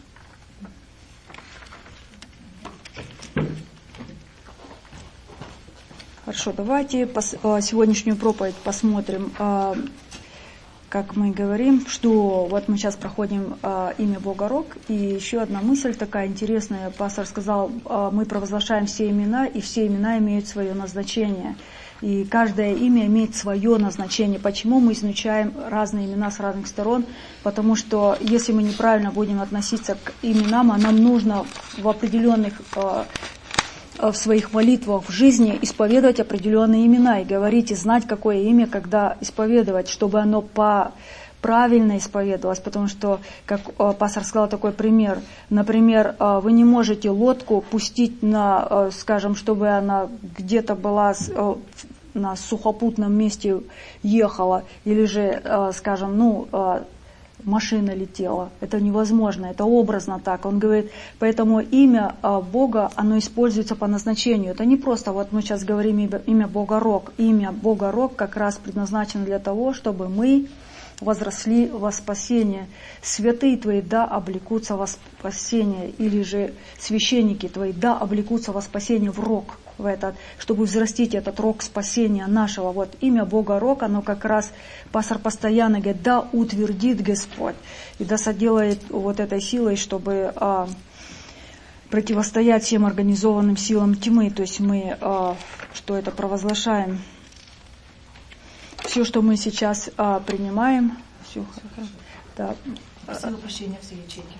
Хорошо, давайте пос, а, сегодняшнюю проповедь посмотрим. А, как мы говорим, что вот мы сейчас проходим а, имя Бога Рог, и еще одна мысль такая интересная. Пастор сказал, а, мы провозглашаем все имена, и все имена имеют свое назначение. И каждое имя имеет свое назначение. Почему мы изучаем разные имена с разных сторон? Потому что если мы неправильно будем относиться к именам, а нам нужно в определенных а, в своих молитвах в жизни исповедовать определенные имена и говорить, и знать, какое имя, когда исповедовать, чтобы оно по правильно исповедовалось, потому что, как пастор сказал, такой пример, например, вы не можете лодку пустить на, скажем, чтобы она где-то была на сухопутном месте ехала, или же, скажем, ну, машина летела. Это невозможно, это образно так. Он говорит, поэтому имя Бога, оно используется по назначению. Это не просто, вот мы сейчас говорим имя, имя Бога Рог. Имя Бога Рог как раз предназначено для того, чтобы мы возросли во спасение. Святые твои да облекутся во спасение, или же священники твои да облекутся во спасение в рог, в этот, чтобы взрастить этот рог спасения нашего. Вот имя Бога Рог, оно как раз, пастор постоянно говорит, да утвердит Господь, и да соделает вот этой силой, чтобы а, противостоять всем организованным силам тьмы. То есть мы, а, что это провозглашаем, все, что мы сейчас а, принимаем, все хорошо. Да. Просила прощения все ячейки.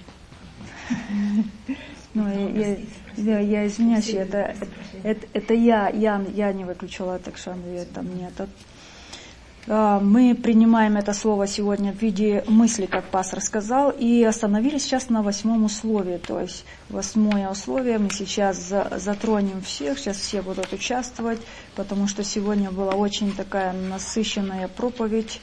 Ну, я, я, я извиняюсь, это, это, это я, я, я не выключила, так что там нет. Мы принимаем это слово сегодня в виде мысли, как пастор сказал, и остановились сейчас на восьмом условии. То есть восьмое условие мы сейчас затронем всех, сейчас все будут участвовать, потому что сегодня была очень такая насыщенная проповедь.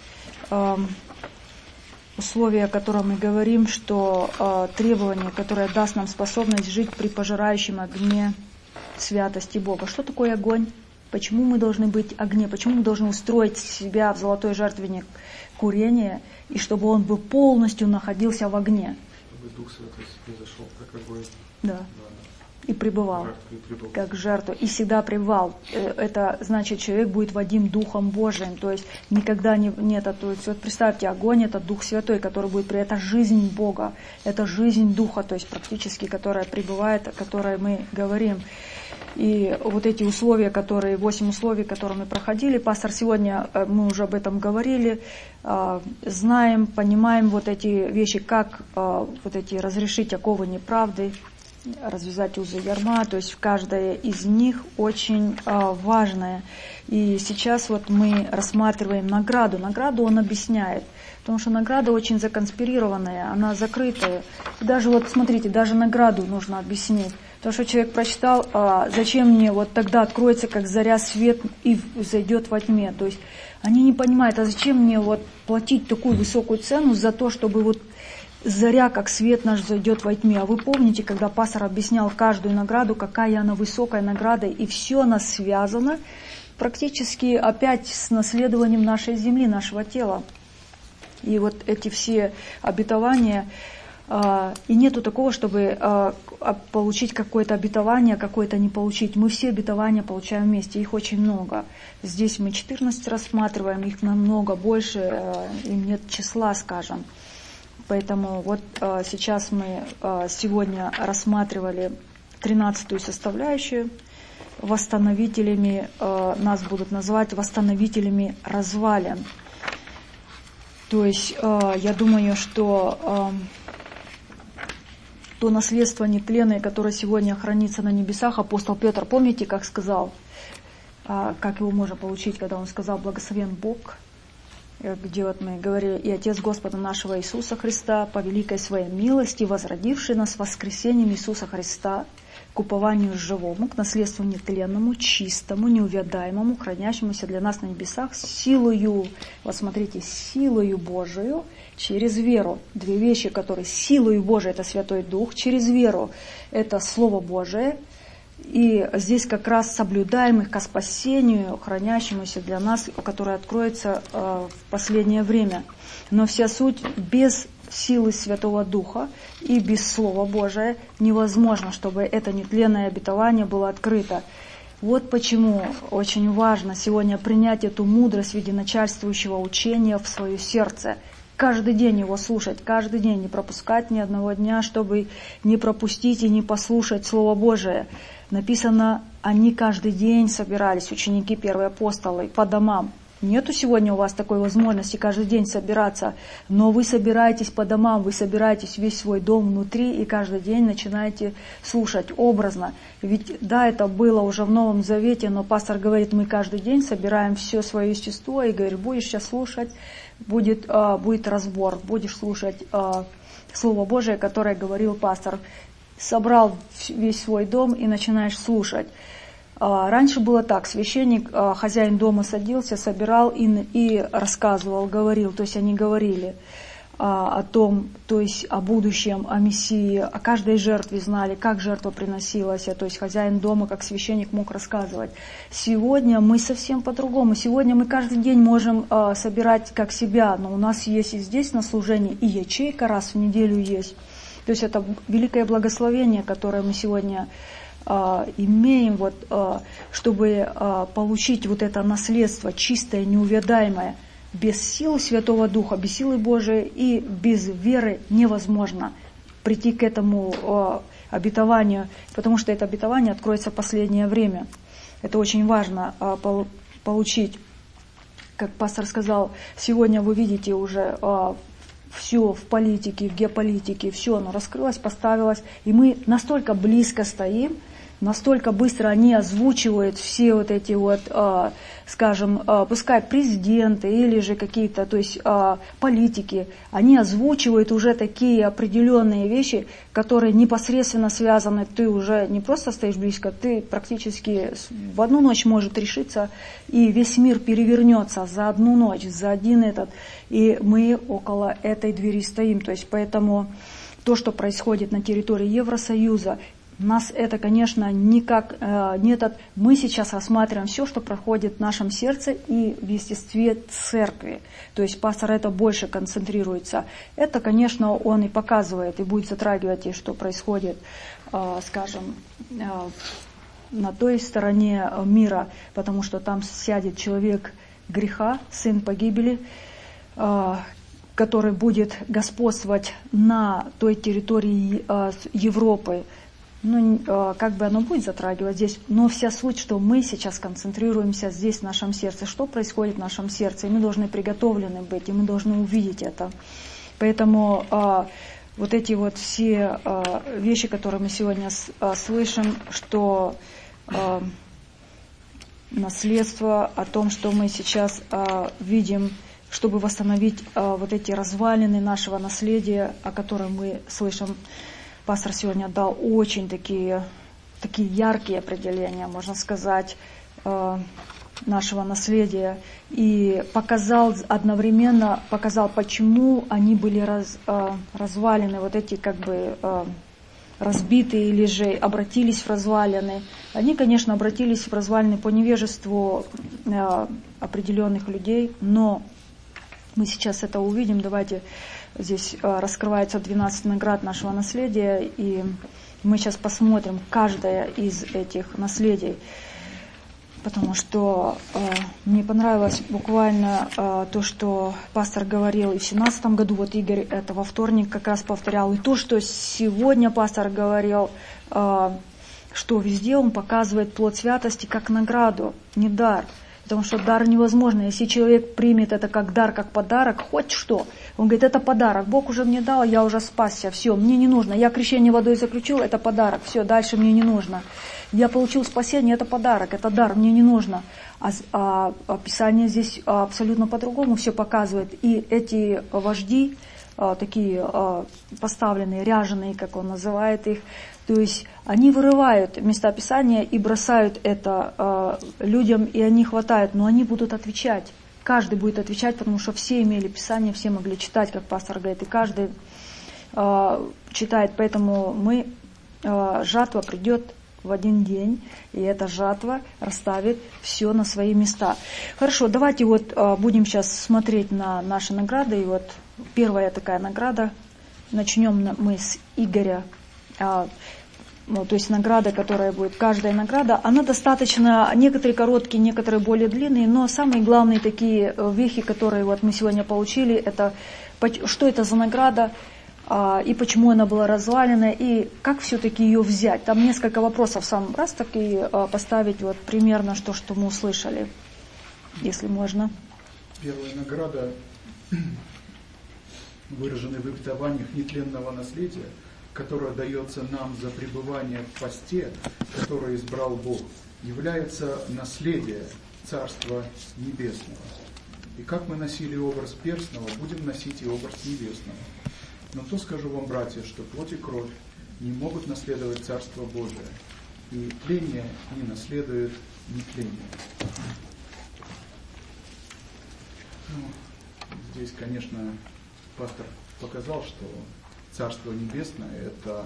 Условие, о котором мы говорим, что э, требование, которое даст нам способность жить при пожирающем огне святости Бога. Что такое огонь? Почему мы должны быть в огне? Почему мы должны устроить себя в золотой жертвенник курения, и чтобы он был полностью находился в огне? Чтобы Дух Святой не зашел, как огонь. Да. И пребывал, как жертва, и всегда пребывал. Это значит, человек будет водим Духом Божиим, то есть никогда не, нет, то есть вот представьте, огонь это Дух Святой, который будет при это жизнь Бога, это жизнь Духа, то есть практически, которая пребывает, о которой мы говорим. И вот эти условия, которые, восемь условий, которые мы проходили, пастор, сегодня мы уже об этом говорили, знаем, понимаем вот эти вещи, как вот эти разрешить оковы неправды, развязать узы ярма, то есть каждая из них очень а, важная. И сейчас вот мы рассматриваем награду. Награду он объясняет, потому что награда очень законспирированная, она закрытая. И даже вот смотрите, даже награду нужно объяснить. Потому что человек прочитал, а, зачем мне вот тогда откроется, как заря, свет и зайдет во тьме. То есть они не понимают, а зачем мне вот платить такую высокую цену за то, чтобы вот заря, как свет наш, зайдет во тьме. А вы помните, когда пастор объяснял каждую награду, какая она высокая награда, и все она связано практически опять с наследованием нашей земли, нашего тела. И вот эти все обетования, э, и нету такого, чтобы э, получить какое-то обетование, какое-то не получить. Мы все обетования получаем вместе, их очень много. Здесь мы четырнадцать рассматриваем, их намного больше, э, им нет числа, скажем. Поэтому вот э, сейчас мы э, сегодня рассматривали тринадцатую составляющую. Восстановителями, э, нас будут называть восстановителями развалин. То есть э, я думаю, что э, то наследство нетленное, которое сегодня хранится на небесах, апостол Петр, помните, как сказал, э, как его можно получить, когда он сказал «Благословен Бог», где вот мы говорили, и Отец Господа нашего Иисуса Христа, по великой своей милости, возродивший нас воскресением Иисуса Христа, к к упованию живому, к наследству нетленному, чистому, неувядаемому, хранящемуся для нас на небесах, силою, вот смотрите, силою Божию, через веру. Две вещи, которые силою Божией, это Святой Дух, через веру это Слово Божие, и здесь как раз соблюдаем их ко спасению, хранящемуся для нас, которое откроется э, в последнее время. Но вся суть без силы Святого Духа и без Слова Божия невозможно, чтобы это нетленное обетование было открыто. Вот почему очень важно сегодня принять эту мудрость в виде начальствующего учения в свое сердце. Каждый день его слушать, каждый день не пропускать ни одного дня, чтобы не пропустить и не послушать Слово Божие. Написано, они каждый день собирались, ученики, первые апостолы, по домам. Нету сегодня у вас такой возможности каждый день собираться, но вы собираетесь по домам, вы собираетесь весь свой дом внутри и каждый день начинаете слушать образно. Ведь да, это было уже в Новом Завете, но пастор говорит, мы каждый день собираем все свое естество и говорит, будешь сейчас слушать, будет, а, будет разбор, будешь слушать а, Слово Божие, которое говорил пастор. Собрал весь свой дом и начинаешь слушать. Раньше было так, священник, хозяин дома садился, собирал и, и рассказывал, говорил, то есть они говорили о том, то есть о будущем, о Мессии, о каждой жертве знали, как жертва приносилась, то есть хозяин дома, как священник мог рассказывать. Сегодня мы совсем по-другому, сегодня мы каждый день можем собирать как себя, но у нас есть и здесь на служении, и ячейка раз в неделю есть. То есть это великое благословение, которое мы сегодня э, имеем, вот, э, чтобы э, получить вот это наследство чистое, неувядаемое. Без силы Святого Духа, без силы Божией и без веры невозможно прийти к этому э, обетованию, потому что это обетование откроется в последнее время. Это очень важно э, пол, получить. Как пастор сказал, сегодня вы видите уже э, все в политике, в геополитике, все оно раскрылось, поставилось. И мы настолько близко стоим, настолько быстро они озвучивают все вот эти вот, э, скажем, э, пускай президенты или же какие-то, то есть э, политики, они озвучивают уже такие определенные вещи, которые непосредственно связаны. Ты уже не просто стоишь близко, ты практически в одну ночь может решиться, и весь мир перевернется за одну ночь, за один этот. И мы около этой двери стоим. То есть поэтому то, что происходит на территории Евросоюза, нас это, конечно, никак э, не этот. Мы сейчас рассматриваем все, что проходит в нашем сердце и в естестве церкви. То есть пастор это больше концентрируется. Это, конечно, он и показывает, и будет затрагивать, и что происходит, э, скажем, э, на той стороне мира, потому что там сядет человек греха, сын погибели, э, который будет господствовать на той территории э, Европы. Ну, как бы оно будет затрагивать здесь, но вся суть, что мы сейчас концентрируемся здесь, в нашем сердце, что происходит в нашем сердце, и мы должны приготовлены быть, и мы должны увидеть это. Поэтому а, вот эти вот все а, вещи, которые мы сегодня с, а, слышим, что а, наследство, о том, что мы сейчас а, видим, чтобы восстановить а, вот эти развалины нашего наследия, о котором мы слышим. Пастор сегодня дал очень такие, такие яркие определения, можно сказать, э, нашего наследия. И показал одновременно, показал, почему они были раз, э, развалены, вот эти как бы э, разбитые или же обратились в развалины. Они, конечно, обратились в развалины по невежеству э, определенных людей, но мы сейчас это увидим. Давайте... Здесь раскрывается двенадцать наград нашего наследия, и мы сейчас посмотрим каждое из этих наследий, потому что э, мне понравилось буквально э, то, что пастор говорил и в семнадцатом году, вот Игорь это во вторник как раз повторял, и то, что сегодня пастор говорил, э, что везде он показывает плод святости как награду, не дар. Потому что дар невозможно. Если человек примет это как дар, как подарок, хоть что. Он говорит, это подарок. Бог уже мне дал, я уже спасся. Все, мне не нужно. Я крещение водой заключил, это подарок. Все, дальше мне не нужно. Я получил спасение, это подарок, это дар, мне не нужно. А, а, а Писание здесь абсолютно по-другому все показывает. И эти вожди, а, такие а, поставленные, ряженые, как он называет их, То есть они вырывают места Писания и бросают это э, людям, и они хватают, но они будут отвечать. Каждый будет отвечать, потому что все имели Писание, все могли читать, как пастор говорит, и каждый э, читает. Поэтому мы, э, жатва придет в один день, и эта жатва расставит все на свои места. Хорошо, давайте вот э, будем сейчас смотреть на наши награды. И вот первая такая награда. Начнем мы с Игоря. Э, ну, то есть награда, которая будет, каждая награда, она достаточно, некоторые короткие, некоторые более длинные, но самые главные такие вехи, которые вот мы сегодня получили, это что это за награда, и почему она была развалена, и как все-таки ее взять. Там несколько вопросов сам раз так и поставить вот примерно то, что мы услышали, если можно. Первая награда, выраженная в обетованиях нетленного наследия, которое дается нам за пребывание в посте, которое избрал Бог, является наследие Царства Небесного. И как мы носили образ перстного, будем носить и образ небесного. Но то скажу вам, братья, что плоть и кровь не могут наследовать Царство Божие, и тление не наследует нетление. Ну, здесь, конечно, пастор показал, что Царство Небесное, это,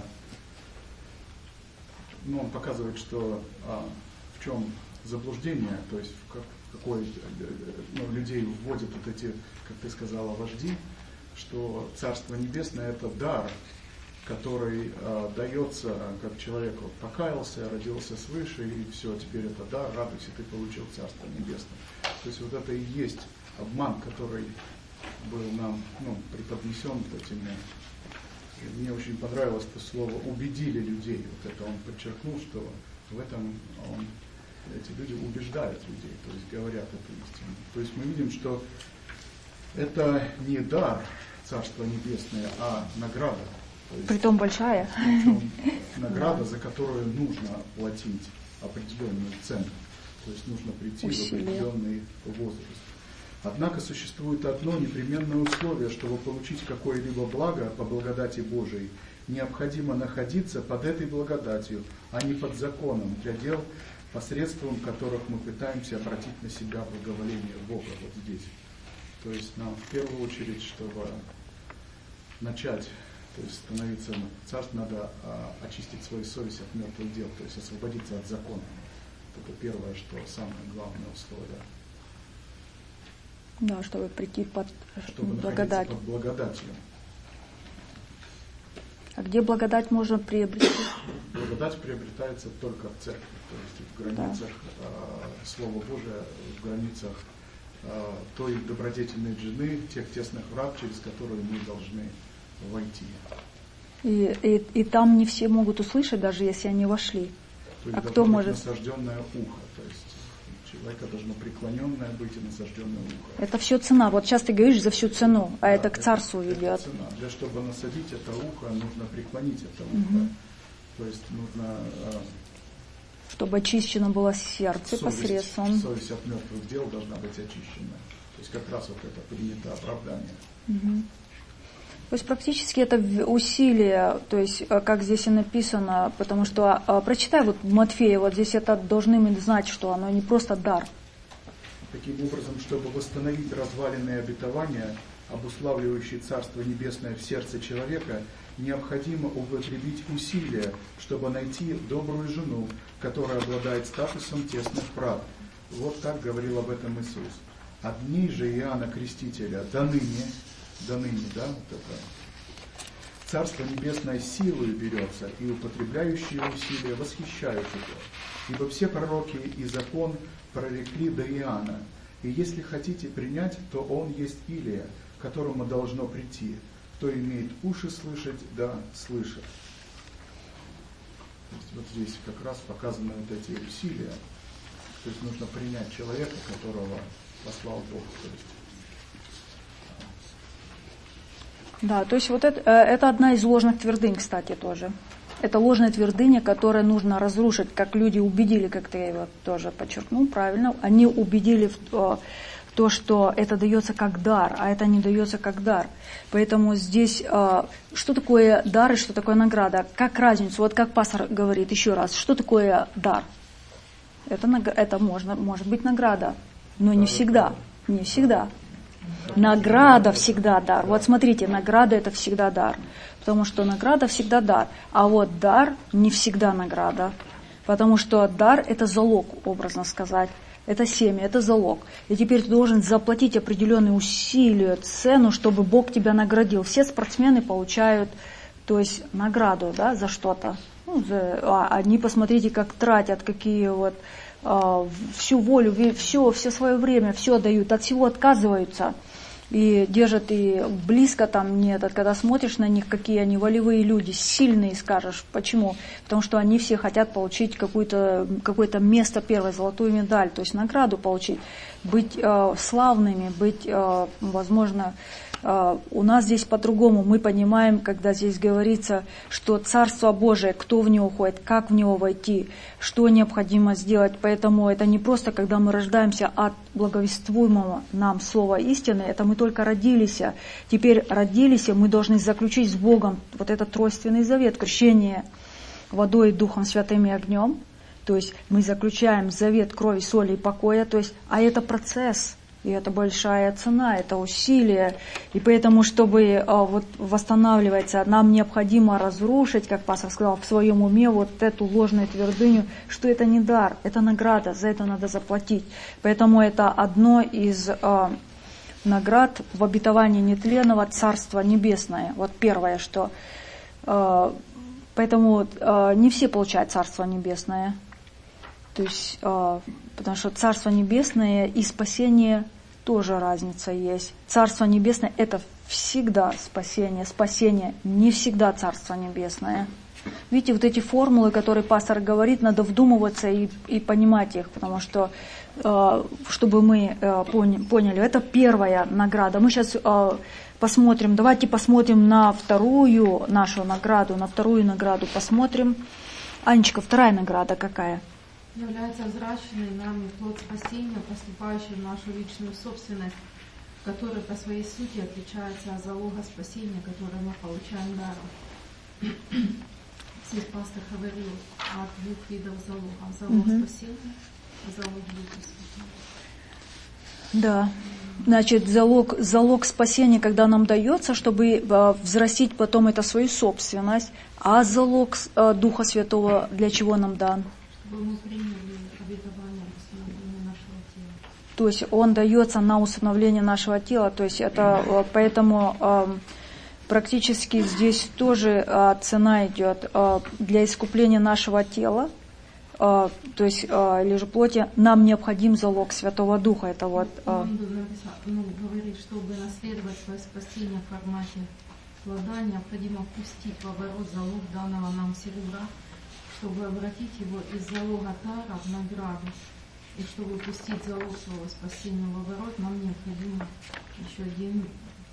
ну, он показывает, что а, в чем заблуждение, то есть в, как, в какой, ну, людей вводят вот эти, как ты сказала, вожди, что Царство Небесное это дар, который а, дается, как человек вот, покаялся, родился свыше, и все, теперь это дар, радуйся, ты получил Царство Небесное. То есть вот это и есть обман, который был нам, ну, преподнесен этими. Мне очень понравилось это слово «убедили людей». Вот это он подчеркнул, что в этом он, эти люди убеждают людей, то есть говорят эту истину. То есть мы видим, что это не дар Царства Небесное, а награда. Притом большая. Причем награда, за которую нужно платить определенную цену. То есть нужно прийти Усилия. в определенный возраст. Однако существует одно непременное условие, чтобы получить какое-либо благо по благодати Божией. Необходимо находиться под этой благодатью, а не под законом для дел, посредством которых мы пытаемся обратить на себя благоволение Бога вот здесь. То есть нам в первую очередь, чтобы начать, то есть становиться царством, надо а, очистить свою совесть от мертвых дел, то есть освободиться от закона. Это первое, что самое главное условие. Да, чтобы прийти под чтобы благодать. Под благодатью. А где благодать можно приобрести? Благодать приобретается только в церкви, то есть в границах да. э, Слова Божия, в границах э, той добродетельной жены, тех тесных врат, через которые мы должны войти. И, и, и там не все могут услышать, даже если они вошли. То есть а кто может? Насажденное ухо, то есть человека должно преклоненное быть и насажденное ухо. Это все цена. Вот сейчас ты говоришь за всю цену, а да, это к это, царству это ведет. Цена. Для чтобы насадить это ухо, нужно преклонить это ухо. Угу. То есть нужно... Чтобы очищено было сердце совесть, посредством. Совесть от мертвых дел должна быть очищена. То есть как раз вот это принято оправдание. Угу. То есть практически это усилие, то есть как здесь и написано, потому что а, прочитай вот Матфея, вот здесь это должны мы знать, что оно не просто дар. Таким образом, чтобы восстановить разваленные обетования, обуславливающие Царство Небесное в сердце человека, необходимо употребить усилия, чтобы найти добрую жену, которая обладает статусом тесных врат. Вот так говорил об этом Иисус. От дней же Иоанна Крестителя до ныне, до ныне, да, вот это, Царство Небесное силою берется, и употребляющие усилия восхищают его. Ибо все пророки и закон прорекли до Иоанна. И если хотите принять, то он есть Илия, которому должно прийти. Кто имеет уши слышать, да слышит. То есть вот здесь как раз показаны вот эти усилия. То есть нужно принять человека, которого послал Бог. То есть, да, то есть вот это, это одна из ложных твердынь, кстати, тоже. Это ложная твердыня, которую нужно разрушить, как люди убедили, как ты его тоже подчеркнул правильно, они убедили в, в то, что это дается как дар, а это не дается как дар. Поэтому здесь что такое дар и что такое награда? Как разницу? Вот как пастор говорит еще раз, что такое дар? Это, это можно, может быть награда, но не всегда, не всегда. Награда всегда дар. Вот смотрите, награда это всегда дар, потому что награда всегда дар, а вот дар не всегда награда, потому что дар это залог, образно сказать. Это семя, это залог. И теперь ты должен заплатить определенные усилия, цену, чтобы Бог тебя наградил. Все спортсмены получают, то есть награду, да, за что-то. Ну, за, а они, посмотрите, как тратят, какие вот а, всю волю, все, все свое время, все дают, от всего отказываются. И держат и близко там нет. Когда смотришь на них, какие они волевые люди, сильные, скажешь. Почему? Потому что они все хотят получить какое-то, какое-то место первой, золотую медаль, то есть награду получить, быть э, славными, быть, э, возможно, э, у нас здесь по-другому. Мы понимаем, когда здесь говорится, что Царство Божие, кто в него ходит, как в него войти, что необходимо сделать. Поэтому это не просто, когда мы рождаемся от благовествуемого нам слова истины, это мы только родились. Теперь родились, мы должны заключить с Богом вот этот тройственный завет, крещение водой, Духом Святым и огнем. То есть мы заключаем завет крови, соли и покоя. То есть, а это процесс, и это большая цена, это усилие. И поэтому, чтобы а, вот, восстанавливаться, нам необходимо разрушить, как пастор сказал, в своем уме вот эту ложную твердыню, что это не дар, это награда, за это надо заплатить. Поэтому это одно из а, наград в обетовании нетленного Царства Небесное. Вот первое, что... А, поэтому а, не все получают Царство Небесное. То есть, а, потому что Царство Небесное и спасение тоже разница есть. Царство Небесное – это всегда спасение. Спасение не всегда Царство Небесное. Видите, вот эти формулы, которые пастор говорит, надо вдумываться и, и понимать их, потому что, а, чтобы мы а, поняли, это первая награда. Мы сейчас а, посмотрим, давайте посмотрим на вторую нашу награду, на вторую награду посмотрим. Анечка, вторая награда какая? Является взращенный нами плод спасения, поступающий в нашу личную собственность, который по своей сути отличается от залога спасения, которое мы получаем даром. Здесь пастор говорил о двух видах залога. Залог угу. спасения, залог Духа Святого. Да. Значит, залог, залог спасения, когда нам дается, чтобы взрастить потом это свою собственность, а залог Духа Святого для чего нам дан? Мы приняли обетование установления нашего тела. То есть он дается на усыновление нашего тела. То есть это поэтому э, практически здесь тоже э, цена идет э, для искупления нашего тела, э, то есть э, или же плоти, нам необходим залог Святого Духа. Это вот. Э, он ну, говорит, чтобы наследовать свое спасение в формате плода, необходимо впустить в оборот залог данного нам серебра, чтобы обратить его из залога тара в награду. И чтобы пустить залог своего спасения в оборот, нам необходимо еще один.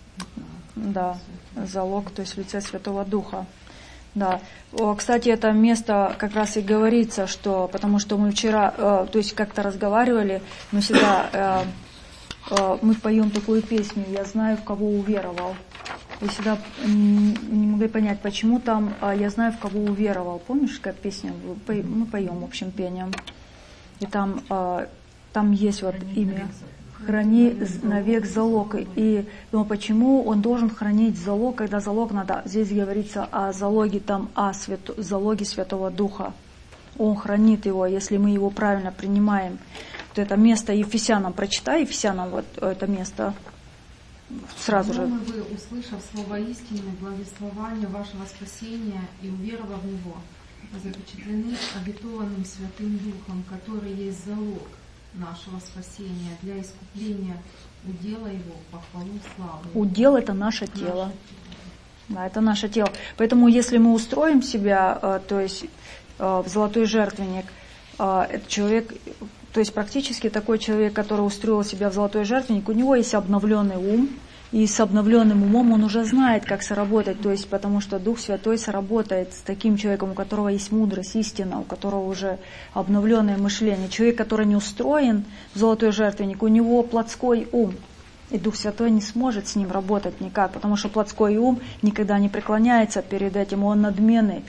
Да, залог, то есть в лице Святого Духа. Да. Кстати, это место как раз и говорится, что, потому что мы вчера, э, то есть как-то разговаривали, мы всегда, э, э, мы поем такую песню «Я знаю, в кого уверовал». Вы всегда не, не могли понять, почему там «Я знаю, в кого уверовал». Помнишь, какая песня? Мы поем общим пением. И там, там есть вот имя «Храни навек залог». И думаю, почему он должен хранить залог, когда залог надо... Здесь говорится о залоге, там о свято, залоге Святого Духа. Он хранит его, если мы его правильно принимаем. Вот это место Ефесянам, прочитай Ефесянам вот это место. Сразу же. Вы, услышав слово истины, благословение вашего спасения и уверовав в него, запечатлены обетованным Святым Духом, который есть залог нашего спасения для искупления удела его по хвалу славы. Удел — это наше тело. Наше тело. Да, это наше тело. Поэтому если мы устроим себя, то есть в золотой жертвенник, этот человек... То есть практически такой человек, который устроил себя в золотой жертвенник, у него есть обновленный ум, И с обновленным умом он уже знает, как соработать, то есть потому что Дух Святой соработает с таким человеком, у которого есть мудрость, истина, у которого уже обновленное мышление. Человек, который не устроен в золотой жертвенник, у него плотской ум. И Дух Святой не сможет с ним работать никак, потому что плотской ум никогда не преклоняется перед этим, он надменный.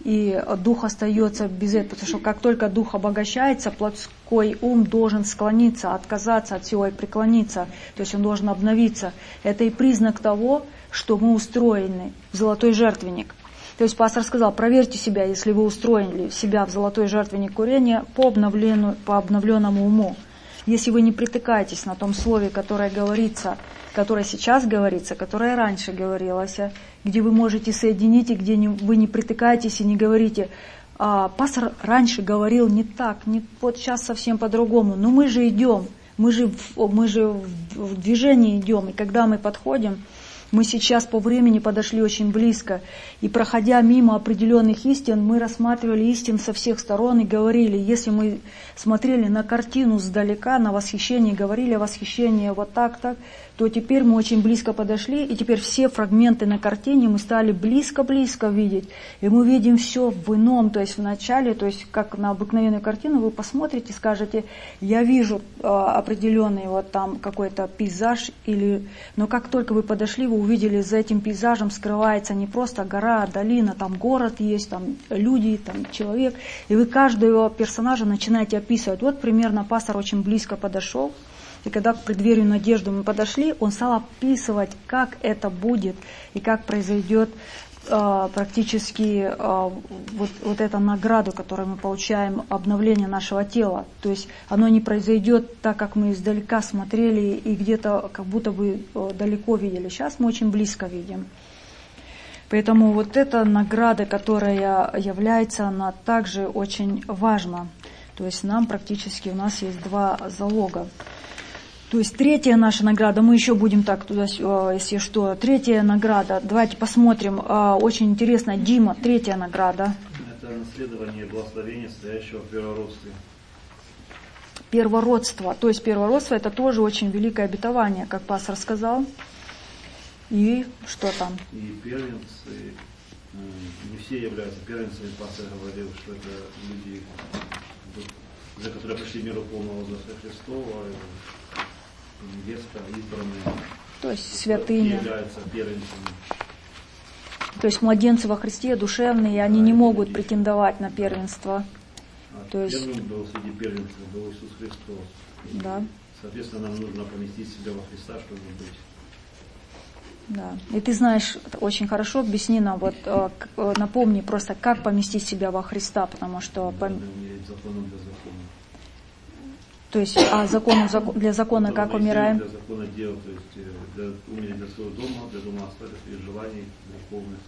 И дух остается без этого, потому что как только дух обогащается, плотской ум должен склониться, отказаться от всего и преклониться, то есть он должен обновиться. Это и признак того, что мы устроены в золотой жертвенник. То есть пастор сказал, проверьте себя, если вы устроили себя в золотой жертвенник курения по обновлению, по обновленному уму. Если вы не притыкаетесь на том слове, которое говорится, которое сейчас говорится, которое раньше говорилось, где вы можете соединить, и где не, вы не притыкаетесь и не говорите, а, пастор раньше говорил не так, не, вот сейчас совсем по-другому, но мы же идем, мы же, в, мы же в, в движении идем, и когда мы подходим, мы сейчас по времени подошли очень близко, и проходя мимо определенных истин, мы рассматривали истин со всех сторон и говорили, если мы смотрели на картину сдалека, на восхищение, говорили о восхищении вот так, так, то теперь мы очень близко подошли, и теперь все фрагменты на картине мы стали близко-близко видеть, и мы видим все в ином, то есть в начале, то есть как на обыкновенную картину, вы посмотрите, скажете, я вижу э, определенный вот там какой-то пейзаж, или, но как только вы подошли, вы увидели, за этим пейзажем скрывается не просто гора, а долина, там город есть, там люди, там человек, и вы каждого персонажа начинаете описывать. Вот примерно пастор очень близко подошел, и когда к преддверию надежды мы подошли, он стал описывать, как это будет и как произойдет э, практически э, вот, вот эта награда, которую мы получаем, обновление нашего тела. То есть оно не произойдет так, как мы издалека смотрели и где-то как будто бы э, далеко видели. Сейчас мы очень близко видим. Поэтому вот эта награда, которая является, она также очень важна. То есть нам практически, у нас есть два залога. То есть третья наша награда, мы еще будем так туда, если что, третья награда, давайте посмотрим, очень интересно, Дима, третья награда. Это наследование благословения, стоящего в первородстве. Первородство, то есть первородство это тоже очень великое обетование, как пастор сказал. И что там? И первенцы, не все являются первенцами, пастор говорил, что это люди, за которые пришли миру полного возраста Христова, невеста, избранные, то есть святыни, являются первенцами. То есть младенцы во Христе душевные, и они не могут претендовать на первенство. А то есть... Первым был среди первенцев был Иисус Христос. Да. Соответственно, нам нужно поместить себя во Христа, чтобы быть. Да. И ты знаешь, очень хорошо, объясни нам, вот, напомни просто, как поместить себя во Христа, потому что... Пом... Законом для закона. То есть, а законом для закона как умираем? Для закона дел, то есть для, умереть для своего дома, для дома остаток и желаний греховных.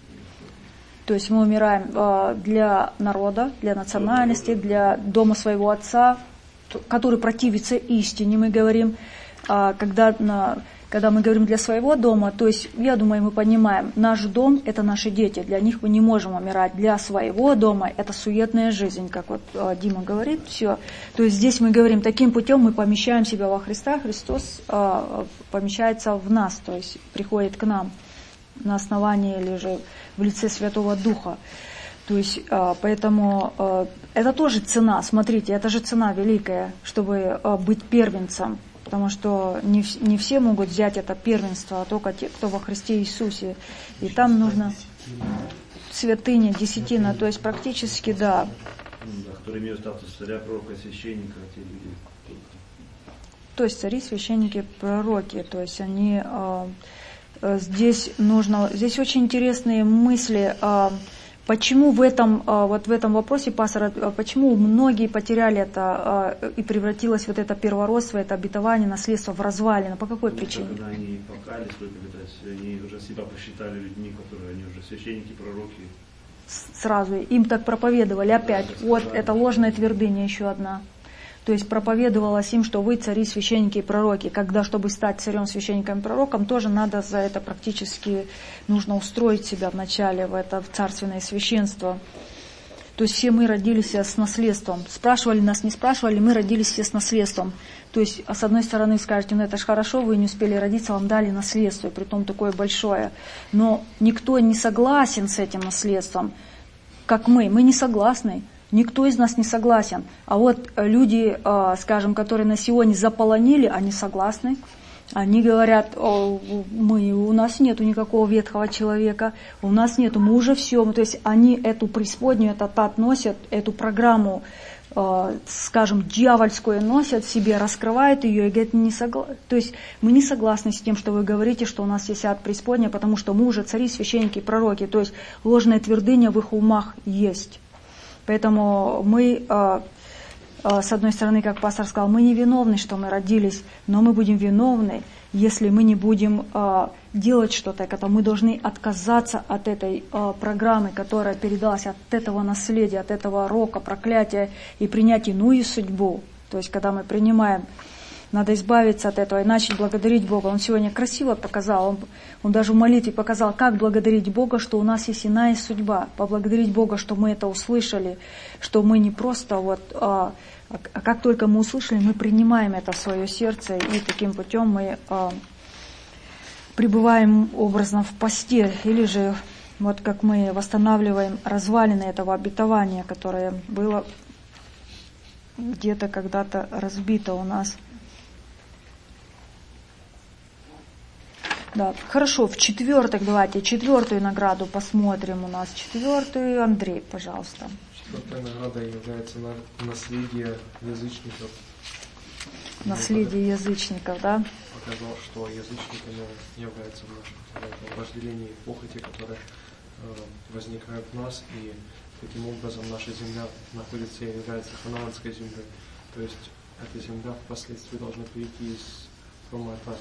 То есть мы умираем для народа, для национальности, для дома своего отца, который противится истине, мы говорим, когда на... Когда мы говорим для своего дома, то есть, я думаю, мы понимаем, наш дом – это наши дети, для них мы не можем умирать. Для своего дома – это суетная жизнь, как вот э, Дима говорит, все. То есть здесь мы говорим, таким путем мы помещаем себя во Христа, Христос э, помещается в нас, то есть приходит к нам на основании или же в лице Святого Духа. То есть, э, поэтому э, это тоже цена, смотрите, это же цена великая, чтобы э, быть первенцем. Потому что не, не все могут взять это первенство, а только те, кто во Христе Иисусе. И там нужно святыня, десятина, то есть практически, да. Да, которые имеют статус царя, пророка, священника, те люди. То есть цари, священники, пророки, то есть они э, э, здесь нужно, здесь очень интересные мысли. Э, Почему в этом, вот в этом вопросе, пастор, почему многие потеряли это и превратилось вот это первородство, это обетование, наследство в развалины? По какой Потому причине? Когда они покались, они уже себя посчитали людьми, которые они уже священники, пророки. Сразу им так проповедовали опять. Вот это ложная твердыня еще одна. То есть проповедовалось им, что вы цари, священники и пророки. Когда, чтобы стать царем, священником и пророком, тоже надо за это практически, нужно устроить себя вначале в это в царственное священство. То есть все мы родились с наследством. Спрашивали нас, не спрашивали, мы родились все с наследством. То есть, а с одной стороны, скажете, ну это ж хорошо, вы не успели родиться, вам дали наследство, и притом такое большое. Но никто не согласен с этим наследством, как мы. Мы не согласны. Никто из нас не согласен. А вот люди, скажем, которые на сегодня заполонили, они согласны. Они говорят, мы, у нас нету никакого ветхого человека, у нас нету, мы уже все. То есть они эту преисподнюю, этот ад носят, эту программу, скажем, дьявольскую носят в себе, раскрывают ее и говорят, не согла... то есть мы не согласны с тем, что вы говорите, что у нас есть ад преисподняя, потому что мы уже цари, священники, пророки. То есть ложная твердыня в их умах есть. Поэтому мы... С одной стороны, как пастор сказал, мы не виновны, что мы родились, но мы будем виновны, если мы не будем э, делать что-то, это мы должны отказаться от этой э, программы, которая передалась, от этого наследия, от этого рока, проклятия, и принять иную судьбу. То есть, когда мы принимаем, надо избавиться от этого и начать благодарить Бога. Он сегодня красиво показал, он, он даже в молитве показал, как благодарить Бога, что у нас есть иная судьба. Поблагодарить Бога, что мы это услышали, что мы не просто вот... Э, А как только мы услышали, мы принимаем это в свое сердце, и таким путем мы э, пребываем образно в посте, или же вот как мы восстанавливаем развалины этого обетования, которое было где-то когда-то разбито у нас. Да, хорошо, в четвертых, давайте четвертую награду посмотрим у нас. Четвертую, Андрей, пожалуйста. Четвертая награда является наследие язычников. Наследие язычников, да? Показал, что язычниками являются в вожделении похоти, которые э, возникают в нас, и таким образом наша земля находится и является ханаанской землей. То есть эта земля впоследствии должна перейти из формата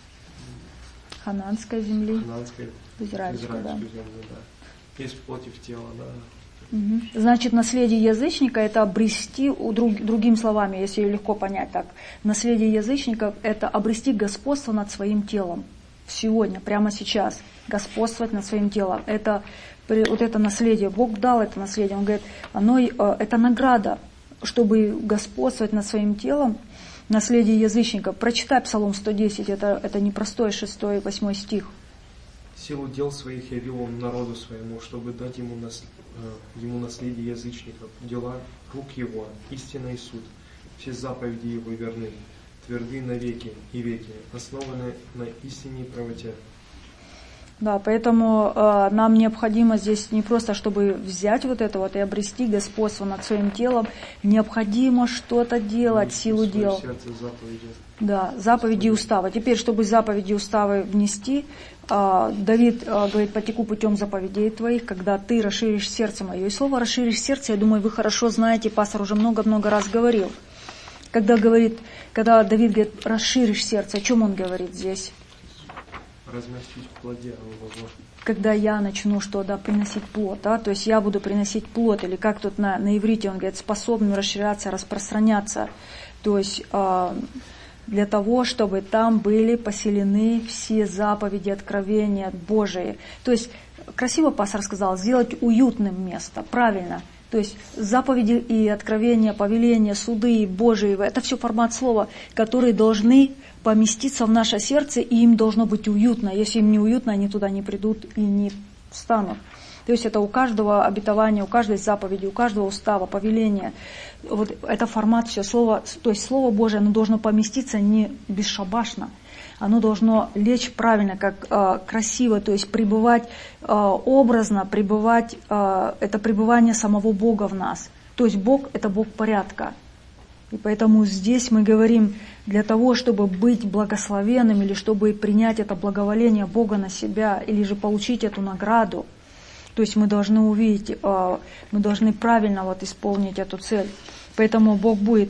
ханаанской земли ханаанской, в израильскую, да. землю, да. Из плоти в тело, да. Угу. Значит, наследие язычника — это обрести, друг, другими словами, если легко понять так, наследие язычников — это обрести господство над своим телом. Сегодня, прямо сейчас, господствовать над своим телом. Это, вот это наследие, Бог дал это наследие, Он говорит, оно, это награда, чтобы господствовать над своим телом, наследие язычников. Прочитай Псалом сто десять, это, это непростой шестой, восьмой стих. Силу дел своих явил Он народу своему, чтобы дать ему, нас, э, ему наследие язычников, дела рук его, истина и суд. Все заповеди его верны, тверды навеки и веки, основаны на истине и правоте. Да, поэтому э, нам необходимо здесь не просто, чтобы взять вот это вот и обрести господство над своим телом, необходимо что-то делать, силу дел. Заповеди. Да, заповеди и уставы. Теперь, чтобы заповеди и уставы внести, э, Давид э, говорит, потеку путем заповедей твоих, когда ты расширишь сердце мое. И слово расширишь сердце, я думаю, вы хорошо знаете, пастор уже много-много раз говорил. Когда говорит, когда Давид говорит, расширишь сердце, о чем он говорит здесь? Разместить в плоде, возможно. Когда я начну что, да, приносить плод, да, то есть я буду приносить плод, или как тут на, на иврите он говорит, способным расширяться, распространяться, то есть э, для того, чтобы там были поселены все заповеди, откровения Божии. То есть красиво пастор сказал, сделать уютным место, правильно. То есть заповеди и откровения, повеления, суды Божии, это все формат слова, которые должны поместиться в наше сердце, и им должно быть уютно. Если им не уютно, они туда не придут и не встанут. То есть это у каждого обетования, у каждой заповеди, у каждого устава, повеления. Вот это формат все слова, то есть Слово Божие, оно должно поместиться не бесшабашно. Оно должно лечь правильно, как э, красиво, то есть пребывать э, образно, пребывать, э, это пребывание самого Бога в нас. То есть Бог — это Бог порядка. И поэтому здесь мы говорим, для того, чтобы быть благословенным, или чтобы принять это благоволение Бога на себя, или же получить эту награду, то есть мы должны увидеть, мы должны правильно вот исполнить эту цель. Поэтому Бог будет.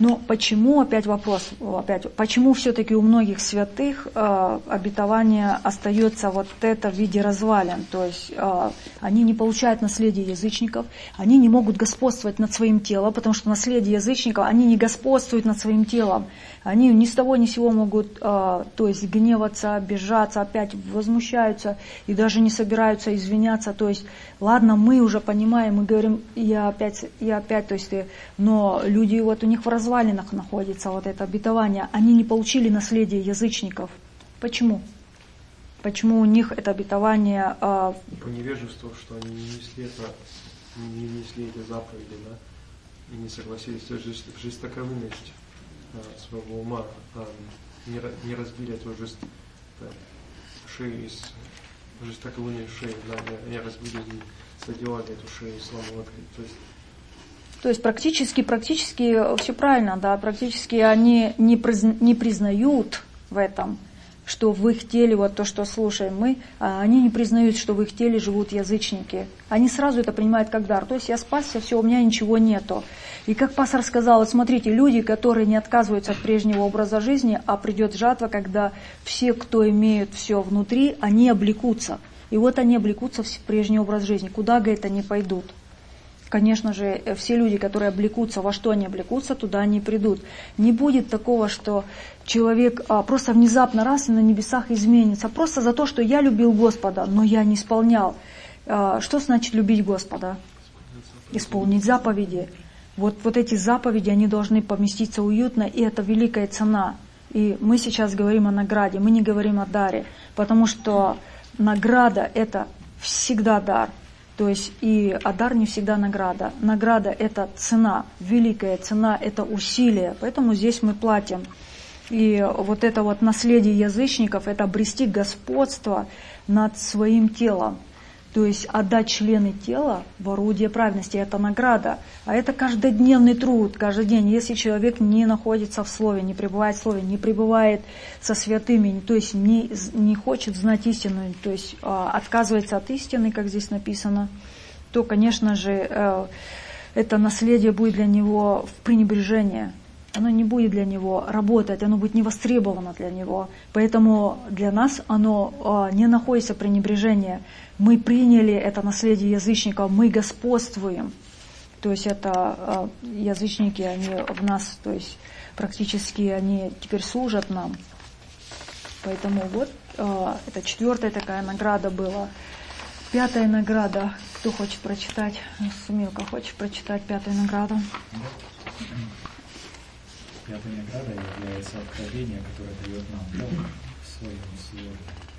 Но почему, опять вопрос, опять, почему все-таки у многих святых э, обетование остается вот это в виде развалин? То есть э, они не получают наследие язычников, они не могут господствовать над своим телом, потому что наследие язычников, они не господствуют над своим телом. Они ни с того ни с сего могут, э, то есть гневаться, обижаться, опять возмущаются и даже не собираются извиняться. То есть, ладно, мы уже понимаем, мы говорим, я опять, я опять, то есть, но люди вот у них в развалинах находится вот это обетование. Они не получили наследие язычников. Почему? Почему у них это обетование? Э, По невежеству, что они не несли это, не несли эти заповеди, да, и не согласились в жестоковыность своего ума, а не, не разбили эту жест, да, шею из жестоковыной шеи, да, не, не разбили, не соделали эту шею сломаткой. То есть, то есть практически, практически все правильно, да, практически они не, приз, не признают в этом, что в их теле, вот то, что слушаем мы, они не признают, что в их теле живут язычники. Они сразу это принимают как дар. То есть я спасся, все, у меня ничего нету. И как пастор сказал, вот смотрите, люди, которые не отказываются от прежнего образа жизни, а придет жатва, когда все, кто имеют все внутри, они облекутся. И вот они облекутся в прежний образ жизни. Куда, говорит, они пойдут? Конечно же, все люди, которые облекутся, во что они облекутся, туда они придут. Не будет такого, что человек а, просто внезапно раз и на небесах изменится. Просто за то, что я любил Господа, но я не исполнял. А, что значит любить Господа? Исполнить заповеди. Вот, вот эти заповеди, они должны поместиться уютно, и это великая цена. И мы сейчас говорим о награде, мы не говорим о даре, потому что награда – это всегда дар. То есть и а дар не всегда награда. Награда – это цена, великая цена – это усилие. Поэтому здесь мы платим. И вот это вот наследие язычников – это обрести господство над своим телом. То есть отдать члены тела в орудие праведности – это награда. А это каждодневный труд, каждый день. Если человек не находится в Слове, не пребывает в Слове, не пребывает со святыми, то есть не, не хочет знать истину, то есть отказывается от истины, как здесь написано, то, конечно же, это наследие будет для него в пренебрежении. Оно не будет для него работать, оно будет не востребовано для него. Поэтому для нас оно не находится в пренебрежении. Мы приняли это наследие язычников, мы господствуем. То есть это язычники, они в нас, то есть практически они теперь служат нам. Поэтому вот это четвертая такая награда была. Пятая награда. Кто хочет прочитать? Сумилка, хочешь прочитать пятую награду? Пятая награда является откровение, которое дает нам Бог в своем слове.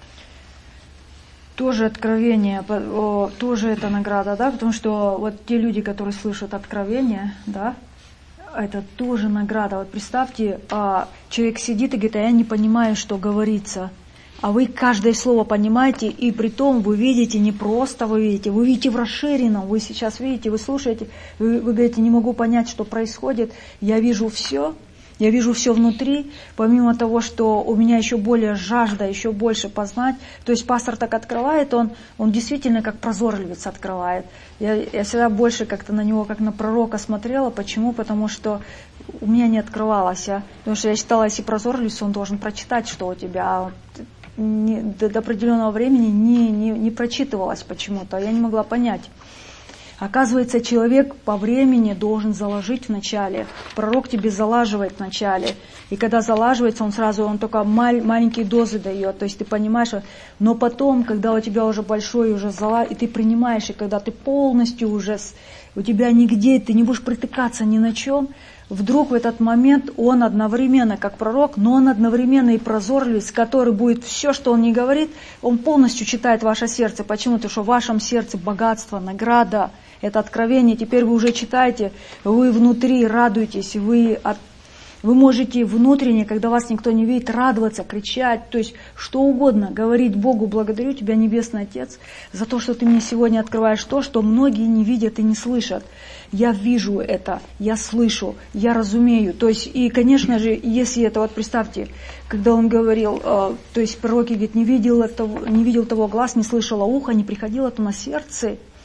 Тоже откровение, тоже это награда, да, потому что вот те люди, которые слышат откровение, да, это тоже награда. Вот представьте, человек сидит и говорит, а я не понимаю, что говорится. А вы каждое слово понимаете, и при том вы видите, не просто вы видите, вы видите в расширенном, вы сейчас видите, вы слушаете, вы, вы говорите, не могу понять, что происходит, я вижу все. Я вижу все внутри, помимо того, что у меня еще более жажда, еще больше познать. То есть пастор так открывает, он, он действительно как прозорливец открывает. Я, я всегда больше как-то на него, как на пророка смотрела. Почему? Потому что у меня не открывалось. А? Потому что я считала, если прозорливец, он должен прочитать, что у тебя. А не, до, до определенного времени не, не, не прочитывалось почему-то. Я не могла понять. Оказывается, человек по времени должен заложить вначале. Пророк тебе залаживает вначале. И когда залаживается, он сразу, он только маль, маленькие дозы дает. То есть ты понимаешь, но потом, когда у тебя уже большой уже зала, и ты принимаешь, и когда ты полностью уже, у тебя нигде, ты не будешь притыкаться ни на чем, вдруг в этот момент он одновременно, как пророк, но он одновременно и прозорливец, который будет все, что он не говорит, он полностью читает ваше сердце. Почему? Потому что в вашем сердце богатство, награда, это откровение. Теперь вы уже читаете, вы внутри радуетесь, вы, от, вы можете внутренне, когда вас никто не видит, радоваться, кричать, то есть что угодно, говорить Богу, благодарю тебя, Небесный Отец, за то, что ты мне сегодня открываешь то, что многие не видят и не слышат. Я вижу это, я слышу, я разумею. То есть, и, конечно же, если это, вот представьте, когда он говорил, э, то есть пророки говорит, не видел, этого, не видел того глаз, не слышало ухо, не приходило это на сердце.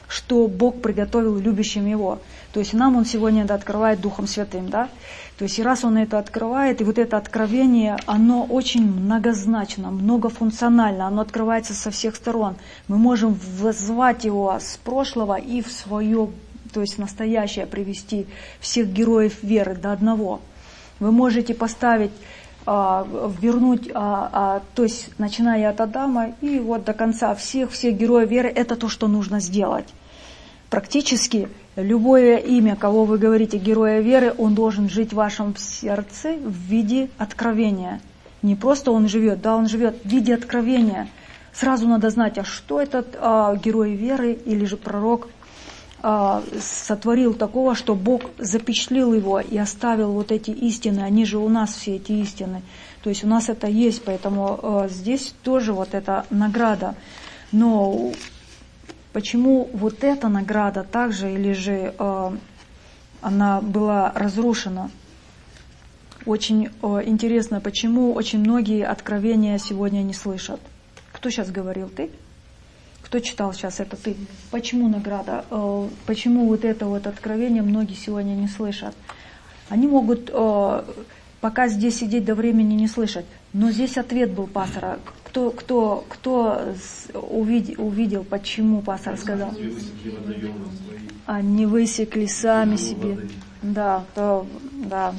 что Бог приготовил любящим Его. То есть нам Он сегодня это открывает Духом Святым, да? То есть и раз Он это открывает, и вот это откровение, оно очень многозначно, многофункционально, оно открывается со всех сторон. Мы можем воззвать его с прошлого и в свое, то есть в настоящее привести всех героев веры до одного. Вы можете поставить, а, вернуть, а, а, то есть начиная от Адама и вот до конца всех, всех героев веры, это то, что нужно сделать. Практически любое имя, кого вы говорите героя веры, он должен жить в вашем сердце в виде откровения. Не просто он живет, да, он живет в виде откровения. Сразу надо знать, а что этот а, герой веры или же пророк а, сотворил такого, что Бог запечатлел его и оставил вот эти истины. Они же у нас все эти истины. То есть у нас это есть, поэтому а, здесь тоже вот эта награда. Но почему вот эта награда также, или же э, она была разрушена? Очень э, интересно, почему очень многие откровения сегодня не слышат. Кто сейчас говорил? Ты? Кто читал сейчас это? Ты? Почему награда? Э, почему вот это вот откровение многие сегодня не слышат? Они могут э, пока здесь сидеть до времени не слышать. Но здесь ответ был пастора. Кто, кто, кто увидел, увидел, почему пастор сказал? Они высекли сами себе. Да, то, да.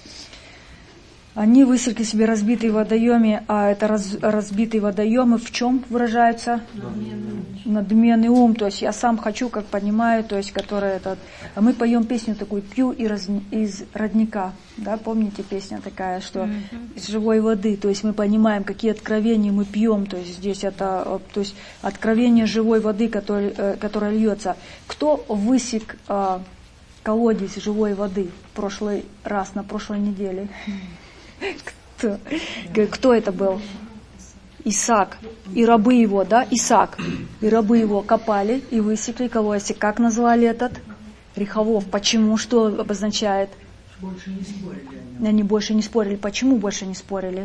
Они высекли себе разбитые водоемы, а это раз, разбитые водоемы в чем выражаются? Надменный ум. То есть я сам хочу, как понимаю, то есть который этот. А мы поем песню такую «Пью из родника». Да, помните песня такая, что из живой воды. То есть мы понимаем, какие откровения мы пьем. То есть здесь это, то есть откровение живой воды, которая, которая льется. Кто высек а, колодец живой воды в прошлый раз, на прошлой неделе? Кто? Кто это был? Исаак. И рабы его, да, Исаак. И рабы его копали и высекли колодец. Как назвали этот? Рехавов. Почему? Что обозначает? Больше не спорили они. Они больше не спорили. Почему больше не спорили?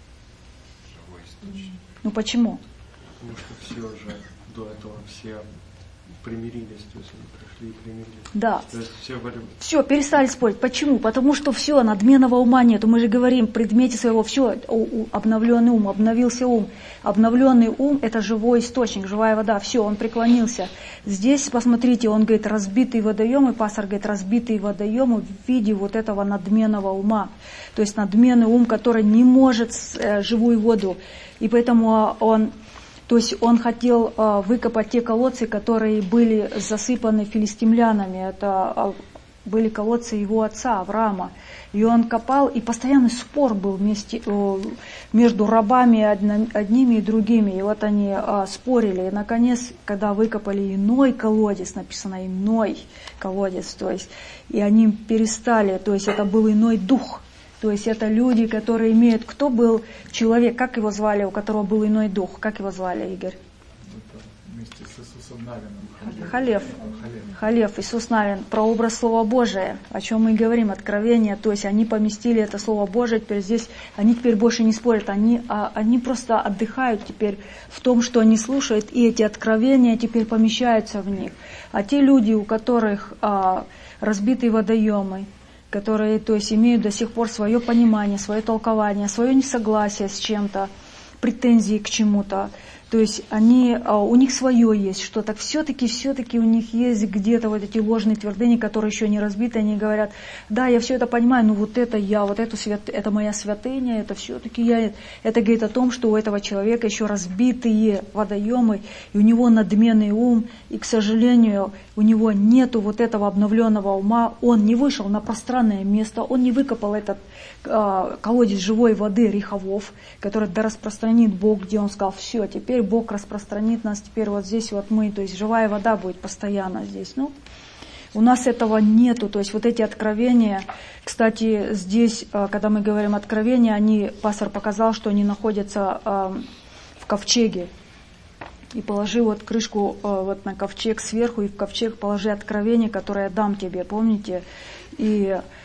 Ну почему? Потому что все уже до этого все примирились, то есть они пришли и примирились. Да. То есть все, говорили... все, перестали спорить. Почему? Потому что все, надменного ума нету. Мы же говорим, в предмете своего все, обновленный ум, обновился ум. Обновленный ум – это живой источник, живая вода. Все, он преклонился. Здесь, посмотрите, он говорит, разбитый водоем, и пастор говорит, разбитый водоем в виде вот этого надменного ума. То есть надменный ум, который не может э, живую воду. И поэтому он... То есть он хотел э, выкопать те колодцы, которые были засыпаны филистимлянами. Это э, были колодцы его отца Авраама. И он копал, и постоянный спор был вместе, э, между рабами одни, одними и другими. И вот они э, спорили. И наконец, когда выкопали иной колодец, написано иной колодец, то есть, и они перестали, то есть это был иной дух. То есть это люди, которые имеют... Кто был человек, как его звали, у которого был иной дух? Как его звали, Игорь? Вместе с Иисусом Навином. Халев. Халев, Иисус Навин. Прообраз Слова Божия, о чем мы и говорим, откровение. То есть они поместили это Слово Божие, теперь здесь... Они теперь больше не спорят, они, а, они просто отдыхают теперь в том, что они слушают, и эти откровения теперь помещаются в них. А те люди, у которых а, разбитые водоемы, которые, то есть, имеют до сих пор свое понимание, свое толкование, свое несогласие с чем-то, претензии к чему-то. То есть они, у них свое есть, что так все-таки, все-таки у них есть где-то вот эти ложные твердыни, которые еще не разбиты, они говорят, да, я все это понимаю, но вот это я, вот эту свят... это моя святыня, это все-таки я. Это говорит о том, что у этого человека еще разбитые водоемы, и у него надменный ум, и, к сожалению, у него нету вот этого обновленного ума, он не вышел на пространное место, он не выкопал этот э, колодец живой воды Рехавов, который да распространит Бог, где он сказал, все, теперь Бог распространит нас, теперь вот здесь вот мы, то есть живая вода будет постоянно здесь. Ну, у нас этого нету, то есть вот эти откровения, кстати, здесь, когда мы говорим откровения, они, пастор показал, что они находятся э, в ковчеге. И положи вот крышку э, вот на ковчег сверху, и в ковчег положи откровение, которое я дам тебе, помните? И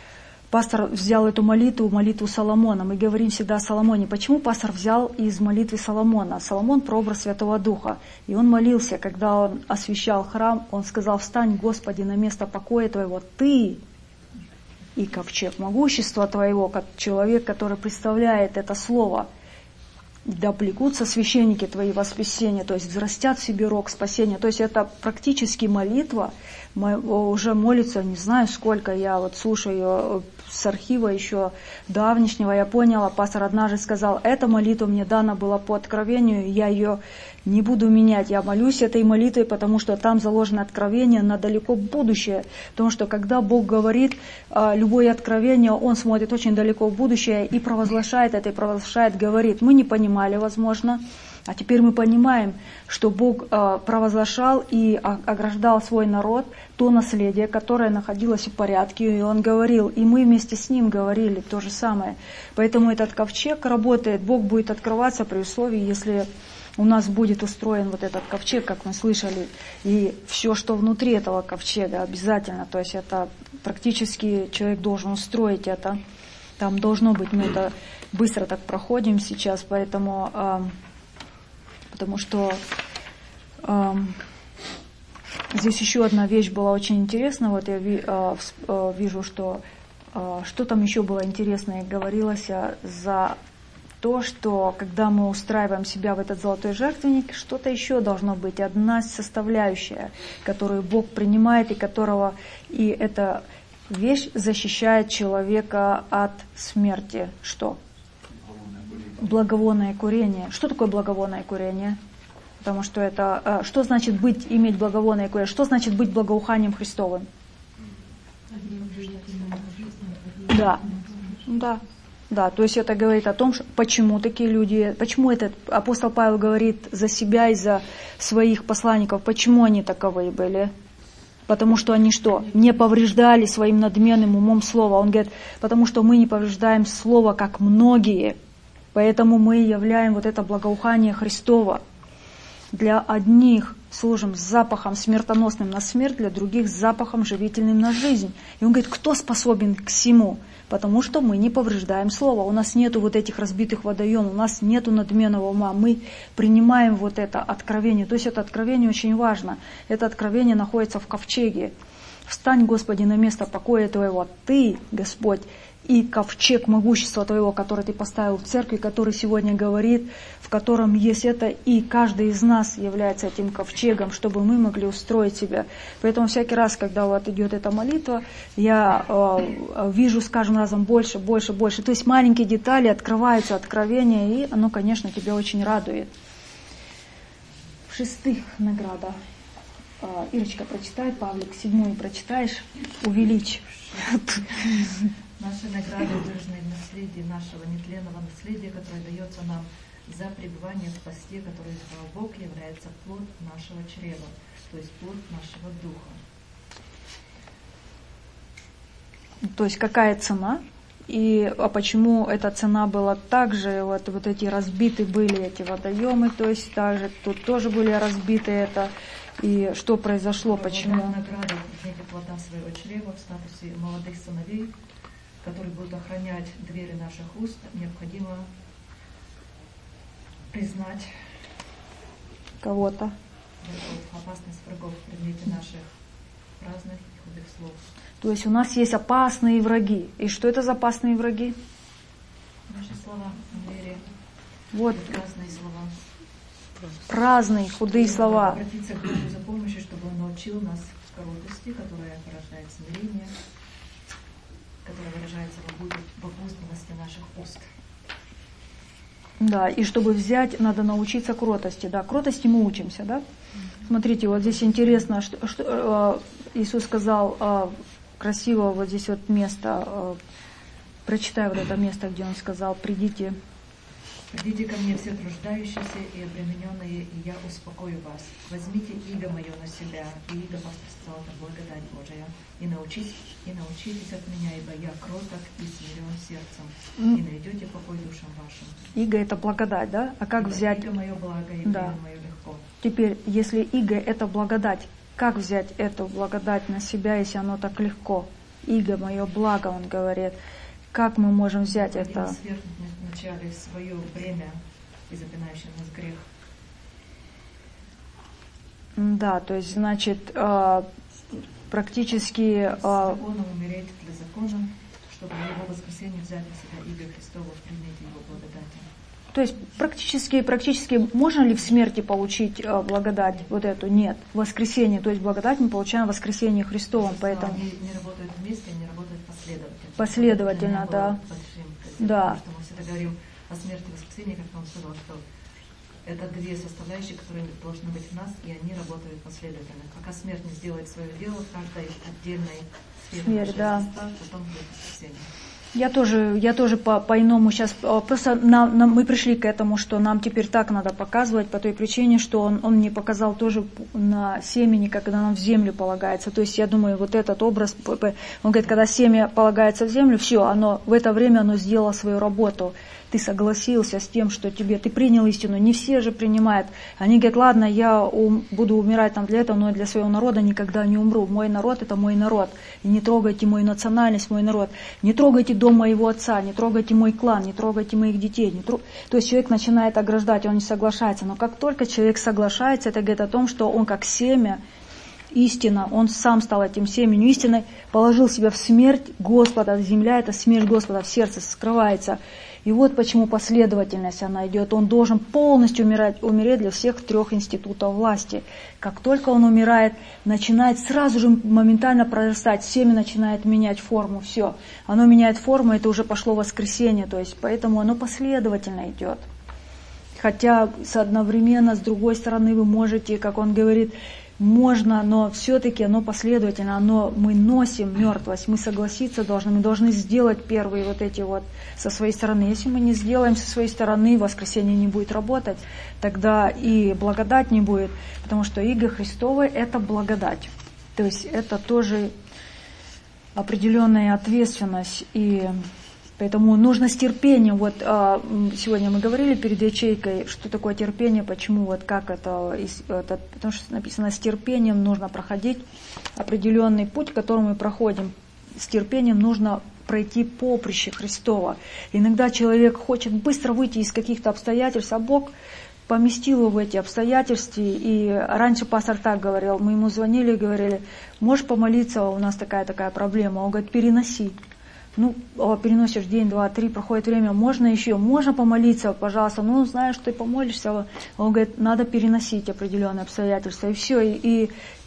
пастор взял эту молитву, молитву Соломона. Мы говорим всегда о Соломоне. Почему пастор взял из молитвы Соломона? Соломон — прообраз Святого Духа. И он молился, когда он освящал храм, он сказал: «Встань, Господи, на место покоя Твоего, Ты и ковчег могущества Твоего», как человек, который представляет это слово. «Да облекутся священники Твои во спасение», то есть взрастят в себе рог спасения. То есть это практически молитва. Уже молится, не знаю сколько, я вот слушаю ее с архива еще давнишнего, я поняла, пастор однажды сказал: эта молитва мне дана была по откровению, я ее не буду менять, я молюсь этой молитвой, потому что там заложено откровение на далеко будущее, потому что когда Бог говорит любое откровение, Он смотрит очень далеко в будущее и провозглашает это, и провозглашает, говорит. Мы не понимали, возможно, а теперь мы понимаем, что Бог э, провозглашал и ограждал свой народ, то наследие, которое находилось в порядке, и Он говорил, и мы вместе с Ним говорили то же самое. Поэтому этот ковчег работает, Бог будет открываться при условии, если у нас будет устроен вот этот ковчег, как мы слышали, и все, что внутри этого ковчега обязательно, то есть это практически человек должен устроить это, там должно быть, мы это быстро так проходим сейчас, поэтому... Э, Потому что э, здесь еще одна вещь была очень интересная. Вот я ви, э, э, вижу, что э, что там еще было интересное. Говорилось за то, что когда мы устраиваем себя в этот золотой жертвенник, что-то еще должно быть, одна составляющая, которую Бог принимает и которого и эта вещь защищает человека от смерти. Что? Благовонное курение. Что такое благовонное курение? Потому что это... Что значит быть, иметь благовонное курение? Что значит быть благоуханием Христовым? Да. Да. Да. То есть это говорит о том, что почему такие люди... Почему этот апостол Павел говорит за себя и за своих посланников? Почему они таковые были? Потому что они что? Не повреждали своим надменным умом слово. Он говорит, потому что мы не повреждаем слово, как многие. Поэтому мы являем вот это благоухание Христова. Для одних служим с запахом смертоносным на смерть, для других с запахом живительным на жизнь. И он говорит, кто способен к всему? Потому что мы не повреждаем слово. У нас нету вот этих разбитых водоемов, у нас нету надменного ума. Мы принимаем вот это откровение. То есть это откровение очень важно. Это откровение находится в ковчеге. «Встань, Господи, на место покоя Твоего, Ты, Господь, и ковчег могущества Твоего, который Ты поставил в церкви, который сегодня говорит, в котором есть это, и каждый из нас является этим ковчегом, чтобы мы могли устроить себя». Поэтому всякий раз, когда вот идет эта молитва, я э, вижу с каждым разом больше, больше, больше. То есть маленькие детали, открываются откровения, и оно, конечно, тебя очень радует. В-шестых, награда. Ирочка, прочитай, Павлик, седьмую прочитаешь, увеличь. Наши награды выражены в наследии нашего нетленного наследия, которое дается нам за пребывание в посте, который избрал Бог, является плод нашего чрева, то есть плод нашего духа. То есть какая цена? И а почему эта цена была также, вот, вот эти разбиты были эти водоемы, то есть также тут тоже были разбиты это. И что произошло, почему? Награда в виде плода своего чрева в статусе молодых сыновей, которые будут охранять двери наших уст, необходимо признать кого-то. Врагов, опасность врагов в предмете наших праздных и худых слов. То есть у нас есть опасные враги. И что это за опасные враги? Наши слова в вере. Вот. Праздные слова. Праздные, худые слова. Обратиться к Богу за помощью, чтобы Он научил нас кротости, которая порождает смирение, которая выражается в обузданности наших уст. Да, и чтобы взять, надо научиться кротости. Да, кротости мы учимся, да? Mm-hmm. Смотрите, вот здесь интересно, что, что э, Иисус сказал э, красиво, вот здесь вот место, э, прочитай вот это место, где Он сказал, придите. «Придите ко мне все труждающиеся и обремененные, и я успокою вас. Возьмите иго мое на себя». И иго, пастор сказал, это благодать Божия. «И научитесь, и научитесь от меня, ибо я кроток и смирен сердцем, mm. и найдете покой душам вашим». Иго — это благодать, да? А как иго, взять? Иго мое благо, и да. мое легко. Теперь, если иго — это благодать, как взять эту благодать на себя, если оно так легко? иго, мое благо, он говорит. Как мы можем взять это? Свергнуть вначале свое бремя и запинающий нас грех. Да, то есть, значит, э, практически... Э, законом умереть для закона, чтобы в его воскресенье взять на себя иго Христово в предмете его благодати. То есть практически, практически можно ли в смерти получить э, благодать вот эту? Нет. В воскресенье, то есть благодать мы получаем в воскресенье Христовом, поэтому... Они не работают вместе, они работают последовательно. Последовательно, да. Большим, да. Потому что мы всегда говорим о смерти и воскресенье, как он сказал, что это две составляющие, которые должны быть в нас, и они работают последовательно. Пока смерть не сделает свое дело в каждой отдельной сфере Смерть, да. естества, потом будет воскресенье. Я тоже, я тоже по, по-иному сейчас, просто нам, нам, мы пришли к этому, что нам теперь так надо показывать, по той причине, что он, он мне показал тоже на семени, когда нам в землю полагается. То есть я думаю, вот этот образ, он говорит, когда семя полагается в землю, все, оно, в это время оно сделало свою работу. Ты согласился с тем, что тебе, ты принял истину. Не все же принимают. Они говорят, ладно, я ум, буду умирать там для этого, но для своего народа никогда не умру. Мой народ — это мой народ. И не трогайте мою национальность, мой народ. Не трогайте дом моего отца, не трогайте мой клан, не трогайте моих детей. Не тр... То есть человек начинает ограждать, он не соглашается. Но как только человек соглашается, это говорит о том, что он как семя, истина, он сам стал этим семенем истиной, положил себя в смерть Господа. Земля — это смерть Господа в сердце скрывается. И вот почему последовательность она идет. Он должен полностью умирать, умереть для всех трех институтов власти. Как только он умирает, начинает сразу же моментально прорастать, семя начинает менять форму, все. Оно меняет форму, это уже пошло воскресенье, то есть поэтому оно последовательно идет. Хотя с одновременно, с другой стороны, вы можете, как он говорит, можно, но все-таки оно последовательно, оно, мы носим мертвость, мы согласиться должны, мы должны сделать первые вот эти вот со своей стороны. Если мы не сделаем со своей стороны, воскресенье не будет работать, тогда и благодать не будет, потому что иго Христово — это благодать. То есть это тоже определенная ответственность, и поэтому нужно с терпением. Вот сегодня мы говорили перед ячейкой, что такое терпение, почему, вот как это, это, потому что написано, с терпением нужно проходить определенный путь, который мы проходим. С терпением нужно пройти поприще Христова. Иногда человек хочет быстро выйти из каких-то обстоятельств, а Бог поместил его в эти обстоятельства. И раньше пастор так говорил, мы ему звонили и говорили, можешь помолиться, у нас такая-такая проблема. Он говорит, переноси. Ну, переносишь день, два, три, проходит время, можно еще, можно помолиться, пожалуйста, ну, знаешь, ты помолишься. Он говорит, надо переносить определенные обстоятельства, и все. И, и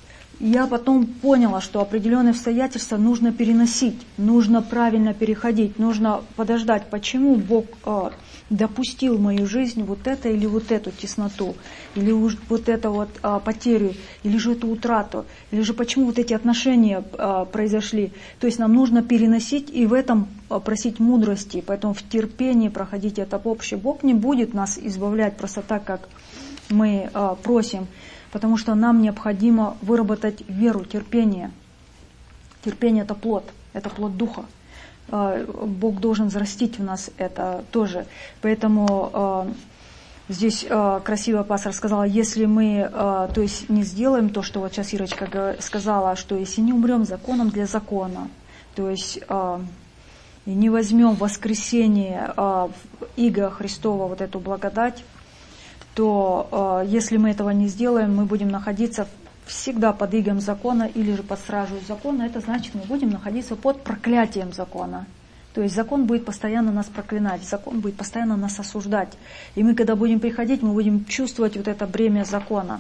я потом поняла, что определенные обстоятельства нужно переносить, нужно правильно переходить, нужно подождать, почему Бог э, допустил в мою жизнь вот это или вот эту тесноту, или вот эту вот э, потерю, или же эту утрату, или же почему вот эти отношения э, произошли. То есть нам нужно переносить и в этом э, просить мудрости, поэтому в терпении проходить это поприще. Бог не будет нас избавлять просто так, как мы э, просим, потому что нам необходимо выработать веру, терпение. Терпение — это плод, это плод Духа. Бог должен взрастить в нас это тоже. Поэтому здесь красиво пастор сказала, если мы то есть, не сделаем то, что вот сейчас Ирочка сказала, что если не умрем законом для закона, то есть и не возьмем в воскресенье иго Христова вот эту благодать, то э, если мы этого не сделаем, мы будем находиться всегда под игом закона или же под стражей закона. Это значит, мы будем находиться под проклятием закона. То есть закон будет постоянно нас проклинать, закон будет постоянно нас осуждать. И мы, когда будем приходить, мы будем чувствовать вот это бремя закона.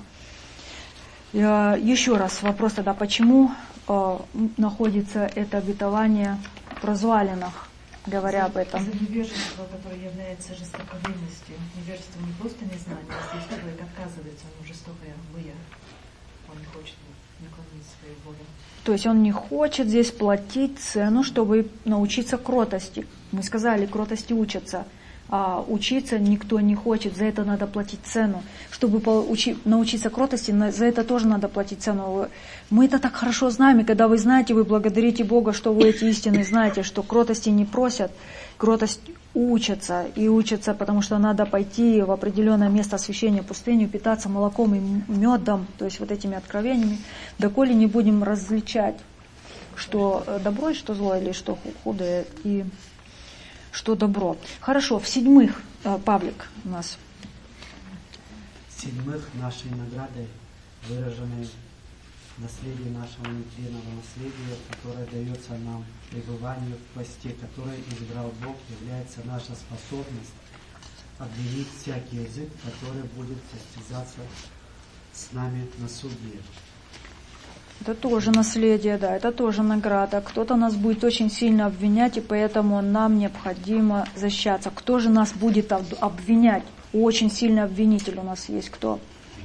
Э, еще раз вопрос тогда, почему э, находится это обетование в развалинах? Говоря об этом. За невежество, которое является жестоковыйностью. Невежество не просто незнание, а здесь человек отказывается, он жестокое быя. Он не хочет наклонить свою волю. То есть он не хочет здесь платить цену, чтобы научиться кротости. Мы сказали, кротости учатся. А учиться никто не хочет, за это надо платить цену. Чтобы поучи, научиться кротости, за это тоже надо платить цену. Мы это так хорошо знаем, и когда вы знаете, вы благодарите Бога, что вы эти истины знаете, что кротости не просят, кротость учатся, и учатся, потому что надо пойти в определенное место освящения, пустыню, питаться молоком и медом, то есть вот этими откровениями, доколе не будем различать что добро и что зло, или что худое и что добро. Хорошо, в-седьмых, Павлик у нас. В-седьмых, нашей наградой выражены наследие нашего нетленного наследия, которое дается нам пребыванию в посте, которое избрал Бог, является наша способность обвинить всякий язык, который будет состязаться с нами на суде. Это тоже наследие, да, это тоже награда. Кто-то нас будет очень сильно обвинять, и поэтому нам необходимо защищаться. Кто же нас будет обвинять? Очень сильный обвинитель у нас есть кто?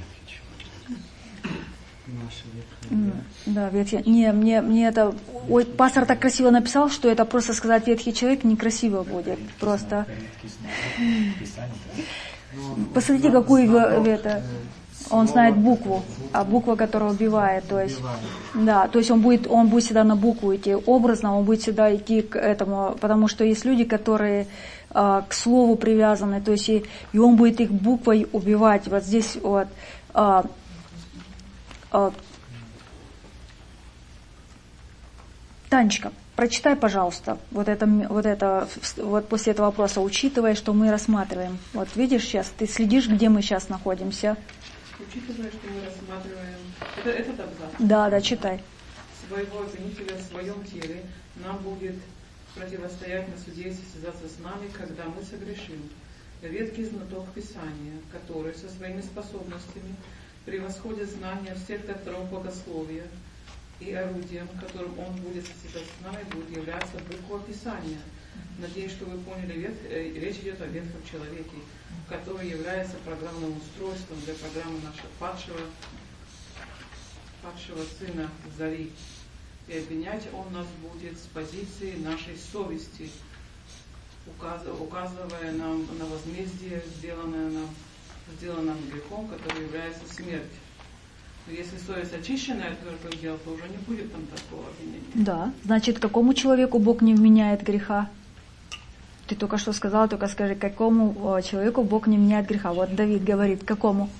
Да, ветхий. Не, мне, мне это... Ой, пастор так красиво написал, что это просто сказать ветхий человек некрасиво будет. Просто... Посмотрите, какую это... Он знает букву, а буква, которая убивает, то есть, да, то есть он будет, он будет всегда на букву идти, образно он будет всегда идти к этому, потому что есть люди, которые а, к слову привязаны, то есть и, и он будет их буквой убивать. Вот здесь вот а, а, Танечка, прочитай, пожалуйста, вот это, вот это, вот после этого вопроса, учитывая, что мы рассматриваем. Вот видишь сейчас, ты следишь, где мы сейчас находимся. Учитывая, что мы рассматриваем... Это, это абзац? Да, да, читай. Своего обвинителя в своем теле нам будет противостоять на суде и состязаться с нами, когда мы согрешим. Ветхий знаток Писания, который со своими способностями превосходит знания всех докторов богословия, и орудием, которым он будет состязаться с нами, будет являться буква Писания. Надеюсь, что вы поняли, речь идет о ветхом человеке, который является программным устройством для программы нашего падшего, падшего сына Зари. И обвинять он нас будет с позиции нашей совести, указывая нам на возмездие, сделанное нам, сделанное нам грехом, который является смерть. Но если совесть очищенная от мертвых дел, то уже не будет там такого обвинения. Да, значит, какому человеку Бог не вменяет греха? Ты только что сказала, только скажи, какому человеку Бог не вменяет греха. Вот Давид говорит, какому?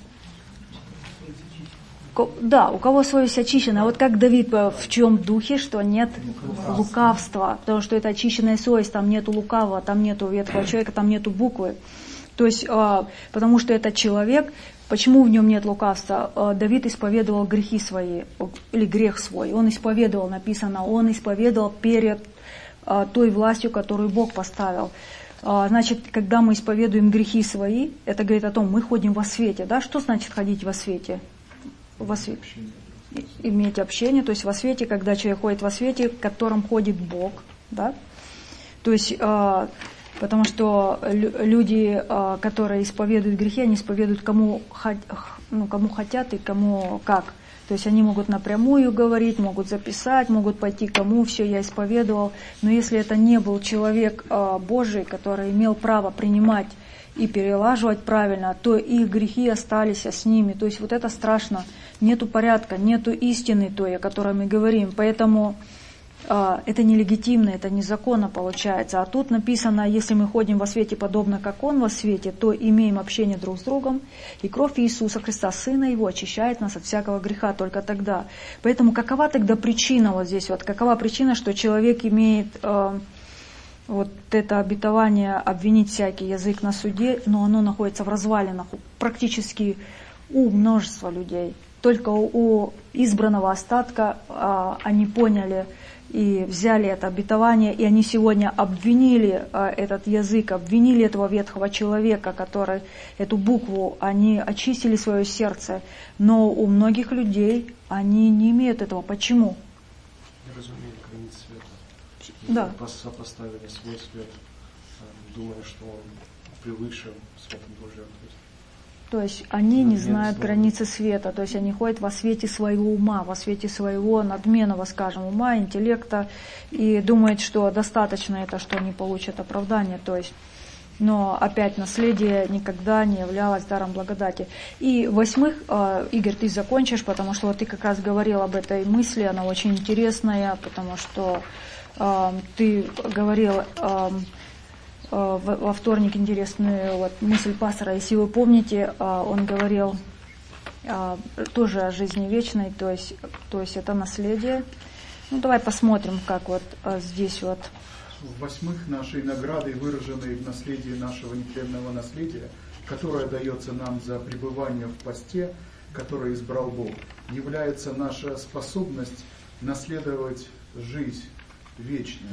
Да, у кого совесть очищена. Вот как Давид, в чем духе, что нет лукавства, потому что это очищенная совесть, там нету лукавого, там нету ветхого человека, там нету буквы. То есть, потому что этот человек, почему в нем нет лукавства? Давид исповедовал грехи свои, или грех свой. Он исповедовал, написано, он исповедовал перед той властью, которую Бог поставил. Значит, когда мы исповедуем грехи свои, это говорит о том, мы ходим во свете. Да? Что значит ходить во свете? Во свете. Иметь общение, то есть во свете, когда человек ходит во свете, в котором ходит Бог. Да? То есть, потому что люди, которые исповедуют грехи, они исповедуют кому, ну, кому хотят и кому как. То есть они могут напрямую говорить, могут записать, могут пойти кому, все, я исповедовал. Но если это не был человек э, Божий, который имел право принимать и перелаживать правильно, то их грехи остались с ними. То есть вот это страшно. Нету порядка, нету истины той, о которой мы говорим. Поэтому э, это нелегитимно, это незаконно получается. А тут написано, если мы ходим во свете подобно, как Он во свете, то имеем общение друг с другом, и кровь Иисуса Христа, Сына Его, очищает нас от всякого греха только тогда. Поэтому какова тогда причина вот здесь? Вот какова причина, что человек имеет э, вот это обетование обвинить всякий язык на суде, но оно находится в развалинах практически у множества людей. Только у, у избранного остатка э, они поняли и взяли это обетование, и они сегодня обвинили а, этот язык, обвинили этого ветхого человека, который эту букву, они очистили свое сердце. Но у многих людей они не имеют этого. Почему? Не разумеют границ света. Да. Сопоставили свой свет, думая, что он превыше света Божьего. То есть они не знают границы света, то есть они ходят во свете своего ума, во свете своего надменного, скажем, ума, интеллекта, и думают, что достаточно это, что они получат оправдание. То есть, но опять наследие никогда не являлось даром благодати. И восьмых, Игорь, ты закончишь, потому что вот ты как раз говорил об этой мысли, она очень интересная, потому что э, ты говорил... Э, во вторник интересную вот мысль пастора. Если вы помните, он говорил тоже о жизни вечной, то есть, то есть это наследие, Ну, давай посмотрим, как вот а, здесь вот. В-восьмых, нашей наградой, выраженной в наследии нашего нетленного наследия, которое дается нам за пребывание в посте, которое избрал Бог, является наша способность наследовать жизнь вечную.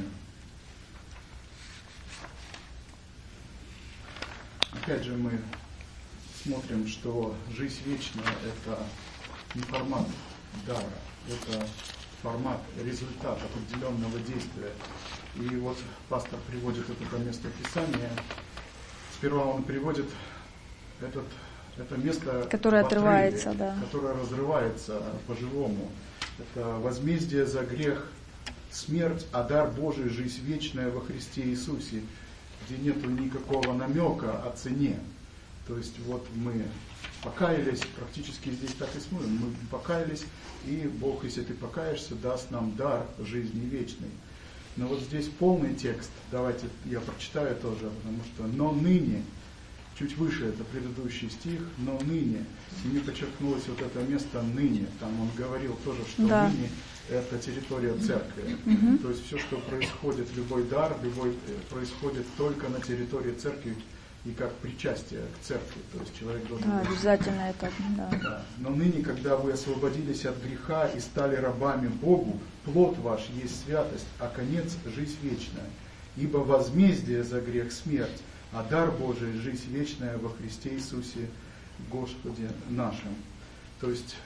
Опять же, мы смотрим, что жизнь вечная – это не формат дара, это формат, результат определенного действия. И вот пастор приводит это место Писания. Сперва он приводит этот, это место, которое отрыве, отрывается, да. которое разрывается по-живому. Это возмездие за грех, смерть, а дар Божий, жизнь вечная во Христе Иисусе, где нету никакого намека о цене. То есть вот мы покаялись, практически здесь так и смотрим, мы покаялись, и Бог, если ты покаешься, даст нам дар жизни вечной. Но вот здесь полный текст, давайте я прочитаю тоже, потому что «но ныне», чуть выше это предыдущий стих, «но ныне», и мне подчеркнулось вот это место «ныне», там он говорил тоже, что да. ныне это территория церкви. Угу. То есть все, что происходит, любой дар, любой происходит только на территории церкви и как причастие к церкви. То есть человек должен... Да, обязательно это, да. Да. «Но ныне, когда вы освободились от греха и стали рабами Богу, плод ваш есть святость, а конец – жизнь вечная. Ибо возмездие за грех – смерть, а дар Божий – жизнь вечная во Христе Иисусе Господе нашим». То есть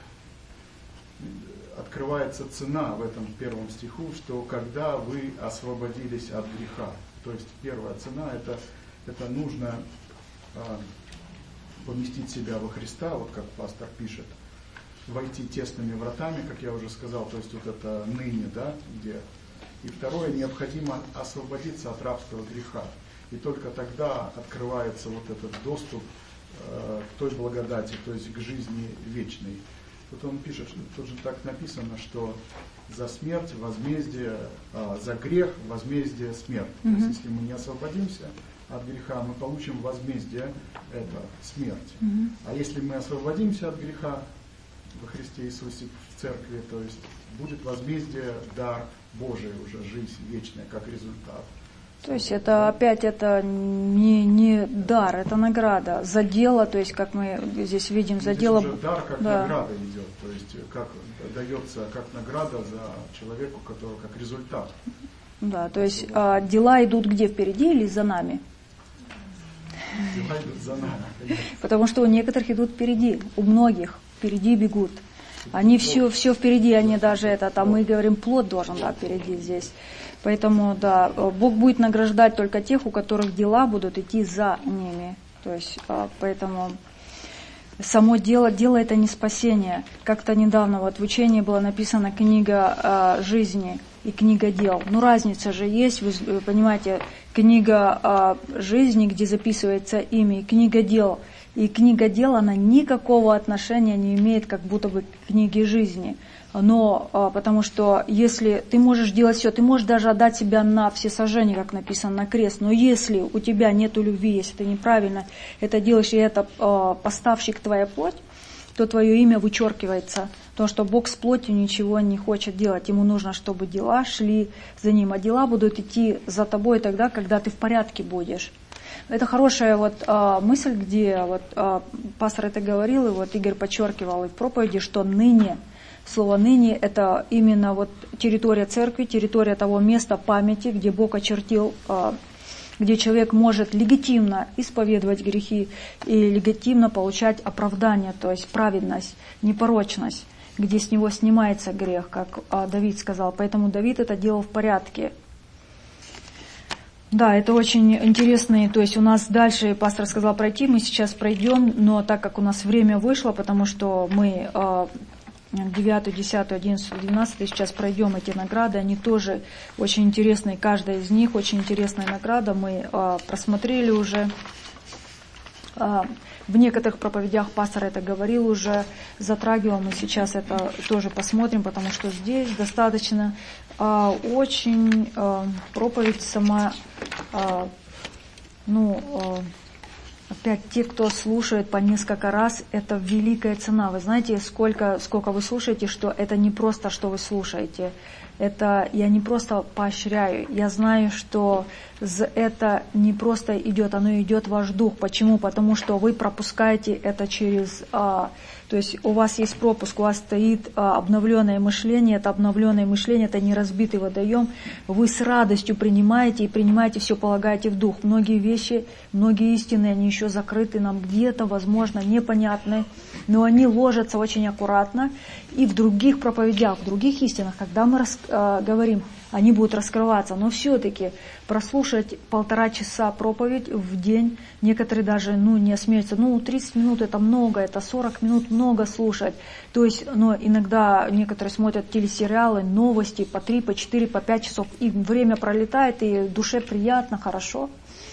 открывается цена в этом первом стиху, что когда вы освободились от греха. То есть первая цена – это, это нужно а, поместить себя во Христа, вот как пастор пишет, войти тесными вратами, как я уже сказал, то есть вот это ныне, да, где. И второе, необходимо освободиться от рабства греха. И только тогда открывается вот этот доступ э, к той благодати, то есть к жизни вечной. Вот он пишет, тут же так написано, что за смерть возмездие, э, за грех возмездие смерть. Mm-hmm. То есть если мы не освободимся от греха, мы получим возмездие, это смерть. Mm-hmm. А если мы освободимся от греха во Христе Иисусе в церкви, то есть будет возмездие, дар Божий, уже жизнь вечная, как результат. То есть это опять это не, не дар, это награда за дело, то есть как мы здесь видим, за здесь дело... Уже дар как да. награда идет, то есть как дается как награда за человеку, который как результат. Да, то есть а, дела идут где, впереди или за нами? Дела идут за нами, конечно. Потому что у некоторых идут впереди, у многих впереди бегут. Они все, все впереди, они даже это, там мы говорим, плод должен, да, впереди здесь. Поэтому, да, Бог будет награждать только тех, у которых дела будут идти за ними. То есть, поэтому само дело, дело это не спасение. Как-то недавно вот в учении была написана книга жизни и книга дел. Ну, разница же есть, вы понимаете, книга жизни, где записывается имя, и книга дел. И книга дел, она никакого отношения не имеет как будто бы к книге жизни. Но потому что если ты можешь делать все, ты можешь даже отдать себя на всесожжение, как написано, на крест, но если у тебя нету любви, если ты неправильно это делаешь, и это поставщик твоя плоть, то твое имя вычеркивается. Потому что Бог с плотью ничего не хочет делать. Ему нужно, чтобы дела шли за ним. А дела будут идти за тобой тогда, когда ты в порядке будешь. Это хорошая вот а, мысль, где вот а, пастор это говорил, и вот Игорь подчеркивал и в проповеди, что ныне, слово ныне это именно вот территория церкви, территория того места памяти, где Бог очертил, а, где человек может легитимно исповедовать грехи и легитимно получать оправдание, то есть праведность, непорочность, где с него снимается грех, как а, Давид сказал. Поэтому Давид это делал в порядке. Да, это очень интересно, то есть у нас дальше, пастор сказал пройти, мы сейчас пройдем, но так как у нас время вышло, потому что мы девятую, десятую, одиннадцатую, двенадцатую сейчас пройдем эти награды, они тоже очень интересные, каждая из них очень интересная награда, мы просмотрели уже. В некоторых проповедях пастор это говорил уже, затрагивал, мы сейчас это тоже посмотрим, потому что здесь достаточно а, очень а, проповедь сама, а, ну, а, опять те, кто слушает по несколько раз, это великая цена. Вы знаете, сколько, сколько вы слушаете, что это не просто, что вы слушаете, это я не просто поощряю, я знаю, что это не просто идет, оно идет в ваш дух. Почему? Потому что вы пропускаете это через... То есть у вас есть пропуск, у вас стоит а, обновленное мышление, это обновленное мышление, это не разбитый водоем. Вы с радостью принимаете и принимаете все, полагаете в дух. Многие вещи, многие истины, они еще закрыты нам где-то, возможно, непонятны, но они ложатся очень аккуратно. И в других проповедях, в других истинах, когда мы рас, а, говорим, они будут раскрываться. Но все-таки прослушать полтора часа проповедь в день, некоторые даже ну, не осмелятся, ну тридцать минут это много, это сорок минут много слушать. То есть, но иногда некоторые смотрят телесериалы, новости по три, по четыре, по пять часов, и время пролетает, и душе приятно, хорошо,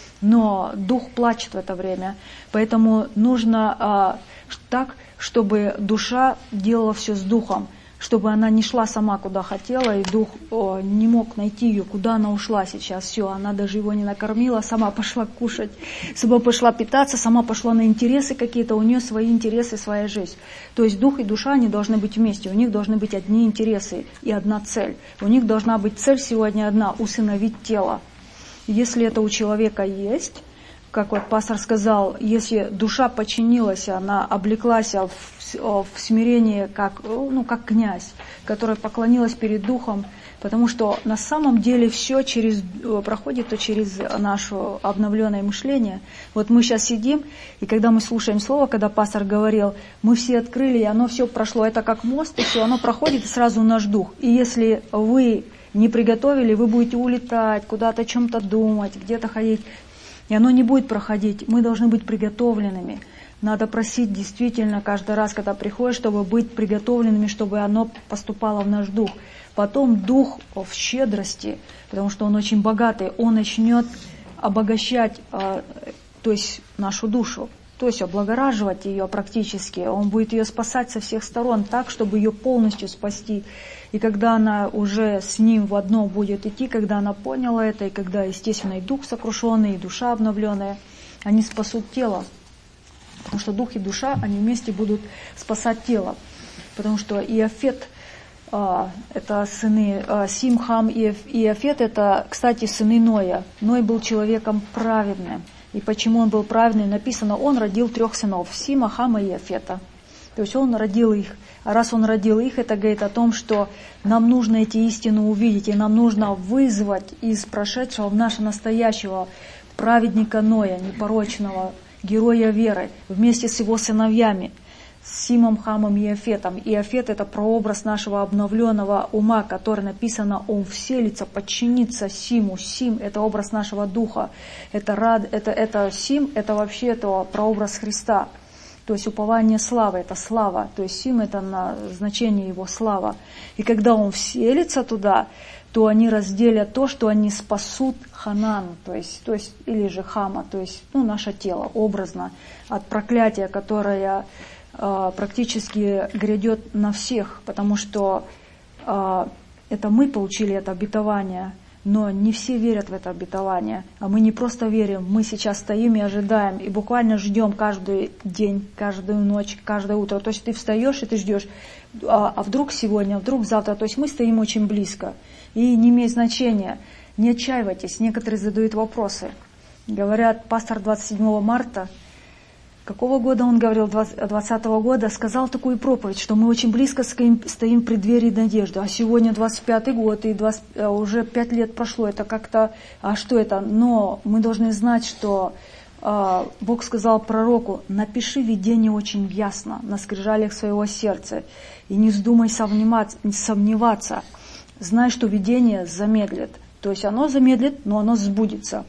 но дух плачет в это время. Поэтому нужно а, так, чтобы душа делала все с духом, чтобы она не шла сама куда хотела, и дух о, не мог найти ее, куда она ушла сейчас. Все, она даже его не накормила, сама пошла кушать, сама пошла питаться, сама пошла на интересы какие-то, у нее свои интересы, своя жизнь. То есть дух и душа, они должны быть вместе, у них должны быть одни интересы и одна цель. У них должна быть цель сегодня одна – усыновить тело. Если это у человека есть, как вот пастор сказал, если душа подчинилась, она облеклась в, в смирении, как, ну, как князь, который поклонилась перед духом, потому что на самом деле все через, проходит то через наше обновленное мышление. Вот мы сейчас сидим, и когда мы слушаем слово, когда пастор говорил, мы все открыли, и оно все прошло, это как мост, и все, оно проходит, и сразу наш дух. И если вы не приготовили, вы будете улетать, куда-то о чем-то думать, где-то ходить, и оно не будет проходить. Мы должны быть приготовленными. Надо просить действительно каждый раз, когда приходишь, чтобы быть приготовленными, чтобы оно поступало в наш дух. Потом дух в щедрости, потому что он очень богатый, он начнет обогащать, то есть нашу душу, то есть облагораживать ее практически. Он будет ее спасать со всех сторон так, чтобы ее полностью спасти. И когда она уже с ним в одно будет идти, когда она поняла это, и когда, естественно, и дух сокрушенный, и душа обновленная, они спасут тело. Потому что дух и душа, они вместе будут спасать тело. Потому что Иофет, а, это сыны а, Сим, Хам и Иофет, это, кстати, сыны Ноя. Ной был человеком праведным. И почему он был праведный? Написано, он родил трех сынов, Сима, Хама и Иофета. То есть он родил их. А раз он родил их, это говорит о том, что нам нужно эти истины увидеть, и нам нужно вызвать из прошедшего в наше настоящего праведника Ноя, непорочного героя веры, вместе с его сыновьями, с Симом, Хамом и Иофетом. Иофет — это прообраз нашего обновленного ума, который написано, он вселится, подчинится Симу. Сим — это образ нашего духа. Это, рад, это, это Сим — это вообще это прообраз Христа. То есть упование славы, это слава. То есть Сим — это на значение его слава. И когда он вселится туда, то они разделят то, что они спасут Ханан, то есть, то есть или же Хама, то есть ну, наше тело, образно, от проклятия, которое э, практически грядет на всех, потому что э, это мы получили это обетование, но не все верят в это обетование, а мы не просто верим, мы сейчас стоим и ожидаем, и буквально ждем каждый день, каждую ночь, каждое утро. То есть ты встаешь и ты ждешь, а, а вдруг сегодня, а вдруг завтра. То есть мы стоим очень близко, и не имеет значения. Не отчаивайтесь. Некоторые задают вопросы. Говорят, пастор двадцать седьмого марта, какого года он говорил, двадцатого года, сказал такую проповедь, что мы очень близко стоим, стоим в преддверии надежды. А сегодня двадцать пятый год, и двадцать, уже пять лет прошло. Это как-то, а что это? Но мы должны знать, что э, Бог сказал пророку, напиши видение очень ясно на скрижалях своего сердца, и не вздумай сомневаться. Знай, что видение замедлит. То есть оно замедлит, но оно сбудется.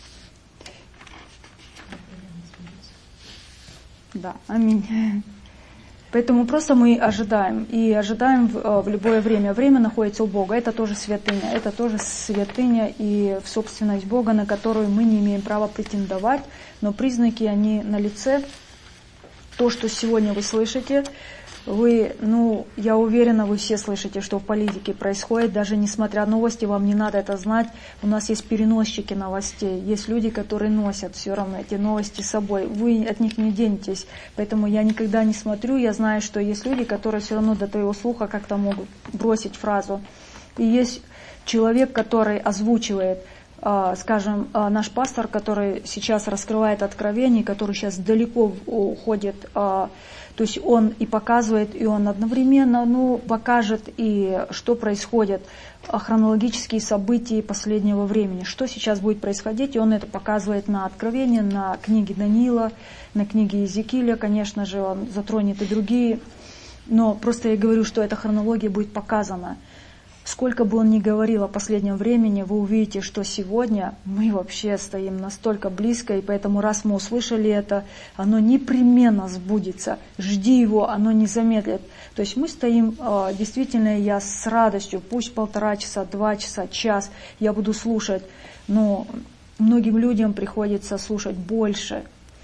Да, аминь. Поэтому просто мы ожидаем. И ожидаем в, в любое время. Время находится у Бога. Это тоже святыня. Это тоже святыня и в собственность Бога, на которую мы не имеем права претендовать. Но признаки, они налице. То, что сегодня вы слышите, вы, ну, я уверена, вы все слышите, что в политике происходит. Даже несмотря на новости, вам не надо это знать. У нас есть переносчики новостей. Есть люди, которые носят все равно эти новости с собой. Вы от них не денетесь. Поэтому я никогда не смотрю. Я знаю, что есть люди, которые все равно до твоего слуха как-то могут бросить фразу. И есть человек, который озвучивает, скажем, наш пастор, который сейчас раскрывает откровение, который сейчас далеко уходит, то есть он и показывает, и он одновременно, ну, покажет, и что происходит, хронологические события последнего времени, что сейчас будет происходить, и он это показывает на откровении, на книге Даниила, на книге Иезекииля, конечно же, он затронет и другие, но просто я говорю, что эта хронология будет показана. Сколько бы он ни говорил о последнем времени, вы увидите, что сегодня мы вообще стоим настолько близко, и поэтому, раз мы услышали это, оно непременно сбудется. Жди его, оно не замедлит. То есть мы стоим, действительно, я с радостью, пусть полтора часа, два часа, час, я буду слушать, но многим людям приходится слушать больше.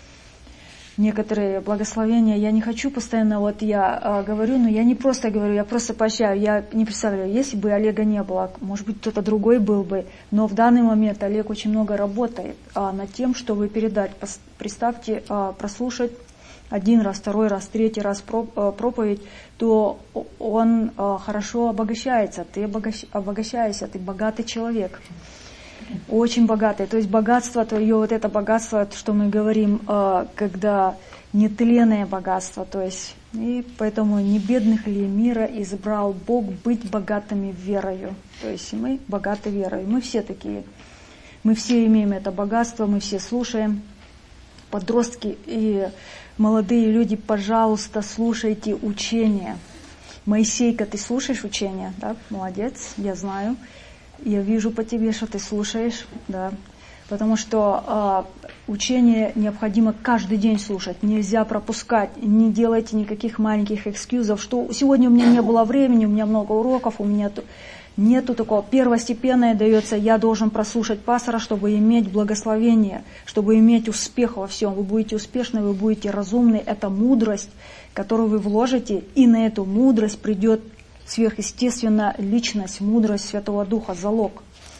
Некоторые благословения, я не хочу постоянно, вот я а, говорю, но я не просто говорю, я просто поощряю, я не представляю, если бы Олега не было, может быть, кто-то другой был бы, но в данный момент Олег очень много работает а, над тем, чтобы передать. Представьте, а, прослушать один раз, второй раз, третий раз проповедь, то он а, хорошо обогащается, ты обогащ, обогащаешься, ты богатый человек. Очень богатое, то есть богатство твое, вот это богатство, что мы говорим, когда нетленное богатство, то есть, и поэтому не бедных ли мира избрал Бог быть богатыми верою, то есть мы богаты верою, мы все такие, мы все имеем это богатство, мы все слушаем, подростки и молодые люди, пожалуйста, слушайте учения. Моисейка, ты слушаешь учения, да, молодец, я знаю. Я вижу по тебе, что ты слушаешь, да, потому что э, учение необходимо каждый день слушать, нельзя пропускать, не делайте никаких маленьких экскьюзов, что сегодня у меня не было времени, у меня много уроков, у меня нету такого, первостепенное дается, я должен прослушать пастора, чтобы иметь благословение, чтобы иметь успех во всем, вы будете успешны, вы будете разумны, это мудрость, которую вы вложите, и на эту мудрость придет сверхъестественно личность, мудрость Святого Духа, залог,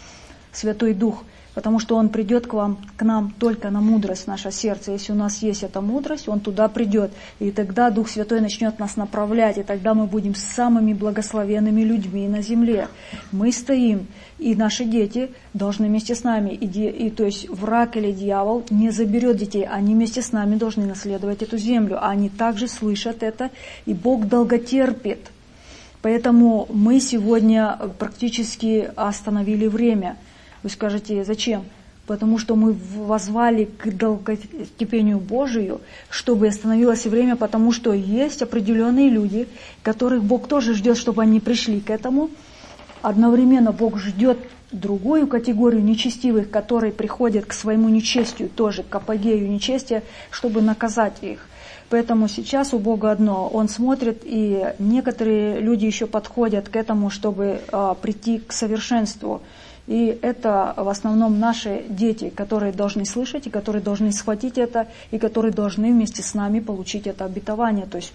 Святой Дух, потому что Он придет к вам, к нам только на мудрость в наше сердце. Если у нас есть эта мудрость, Он туда придет, и тогда Дух Святой начнет нас направлять, и тогда мы будем самыми благословенными людьми на земле. Мы стоим, и наши дети должны вместе с нами, и, и то есть враг или дьявол не заберет детей, они вместе с нами должны наследовать эту землю, а они также слышат это, и Бог долготерпит. Поэтому мы сегодня практически остановили время. Вы скажете, зачем? Потому что мы воззвали к долготерпению Божию, чтобы остановилось время, потому что есть определенные люди, которых Бог тоже ждет, чтобы они пришли к этому. Одновременно Бог ждет другую категорию нечестивых, которые приходят к своему нечестию, тоже к апогею нечестия, чтобы наказать их. Поэтому сейчас у Бога одно, Он смотрит, и некоторые люди еще подходят к этому, чтобы а, прийти к совершенству. И это в основном наши дети, которые должны слышать, и которые должны схватить это, и которые должны вместе с нами получить это обетование. То есть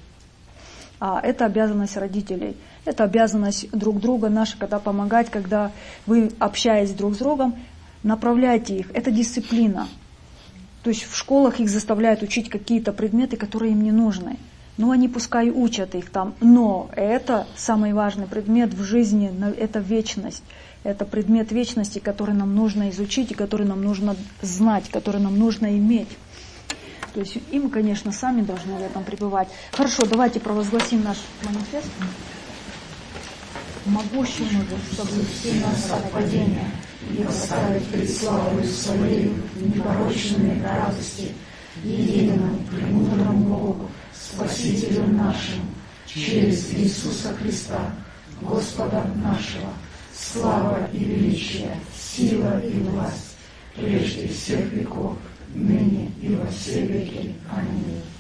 а, это обязанность родителей, это обязанность друг друга наша, когда помогать, когда вы общаетесь друг с другом, направляйте их, это дисциплина. То есть в школах их заставляют учить какие-то предметы, которые им не нужны. Ну, они пускай учат их там, но это самый важный предмет в жизни, это вечность. Это предмет вечности, который нам нужно изучить, и который нам нужно знать, который нам нужно иметь. То есть и мы, конечно, сами должны в этом пребывать. Хорошо, давайте провозгласим наш манифест. Могущему же, чтобы все нас от падения и поставить пред славою своей непорочной радости, единому премудрому Богу, Спасителю нашему, через Иисуса Христа, Господа нашего, слава и величие, сила и власть, прежде всех веков, ныне и во все веки. Аминь.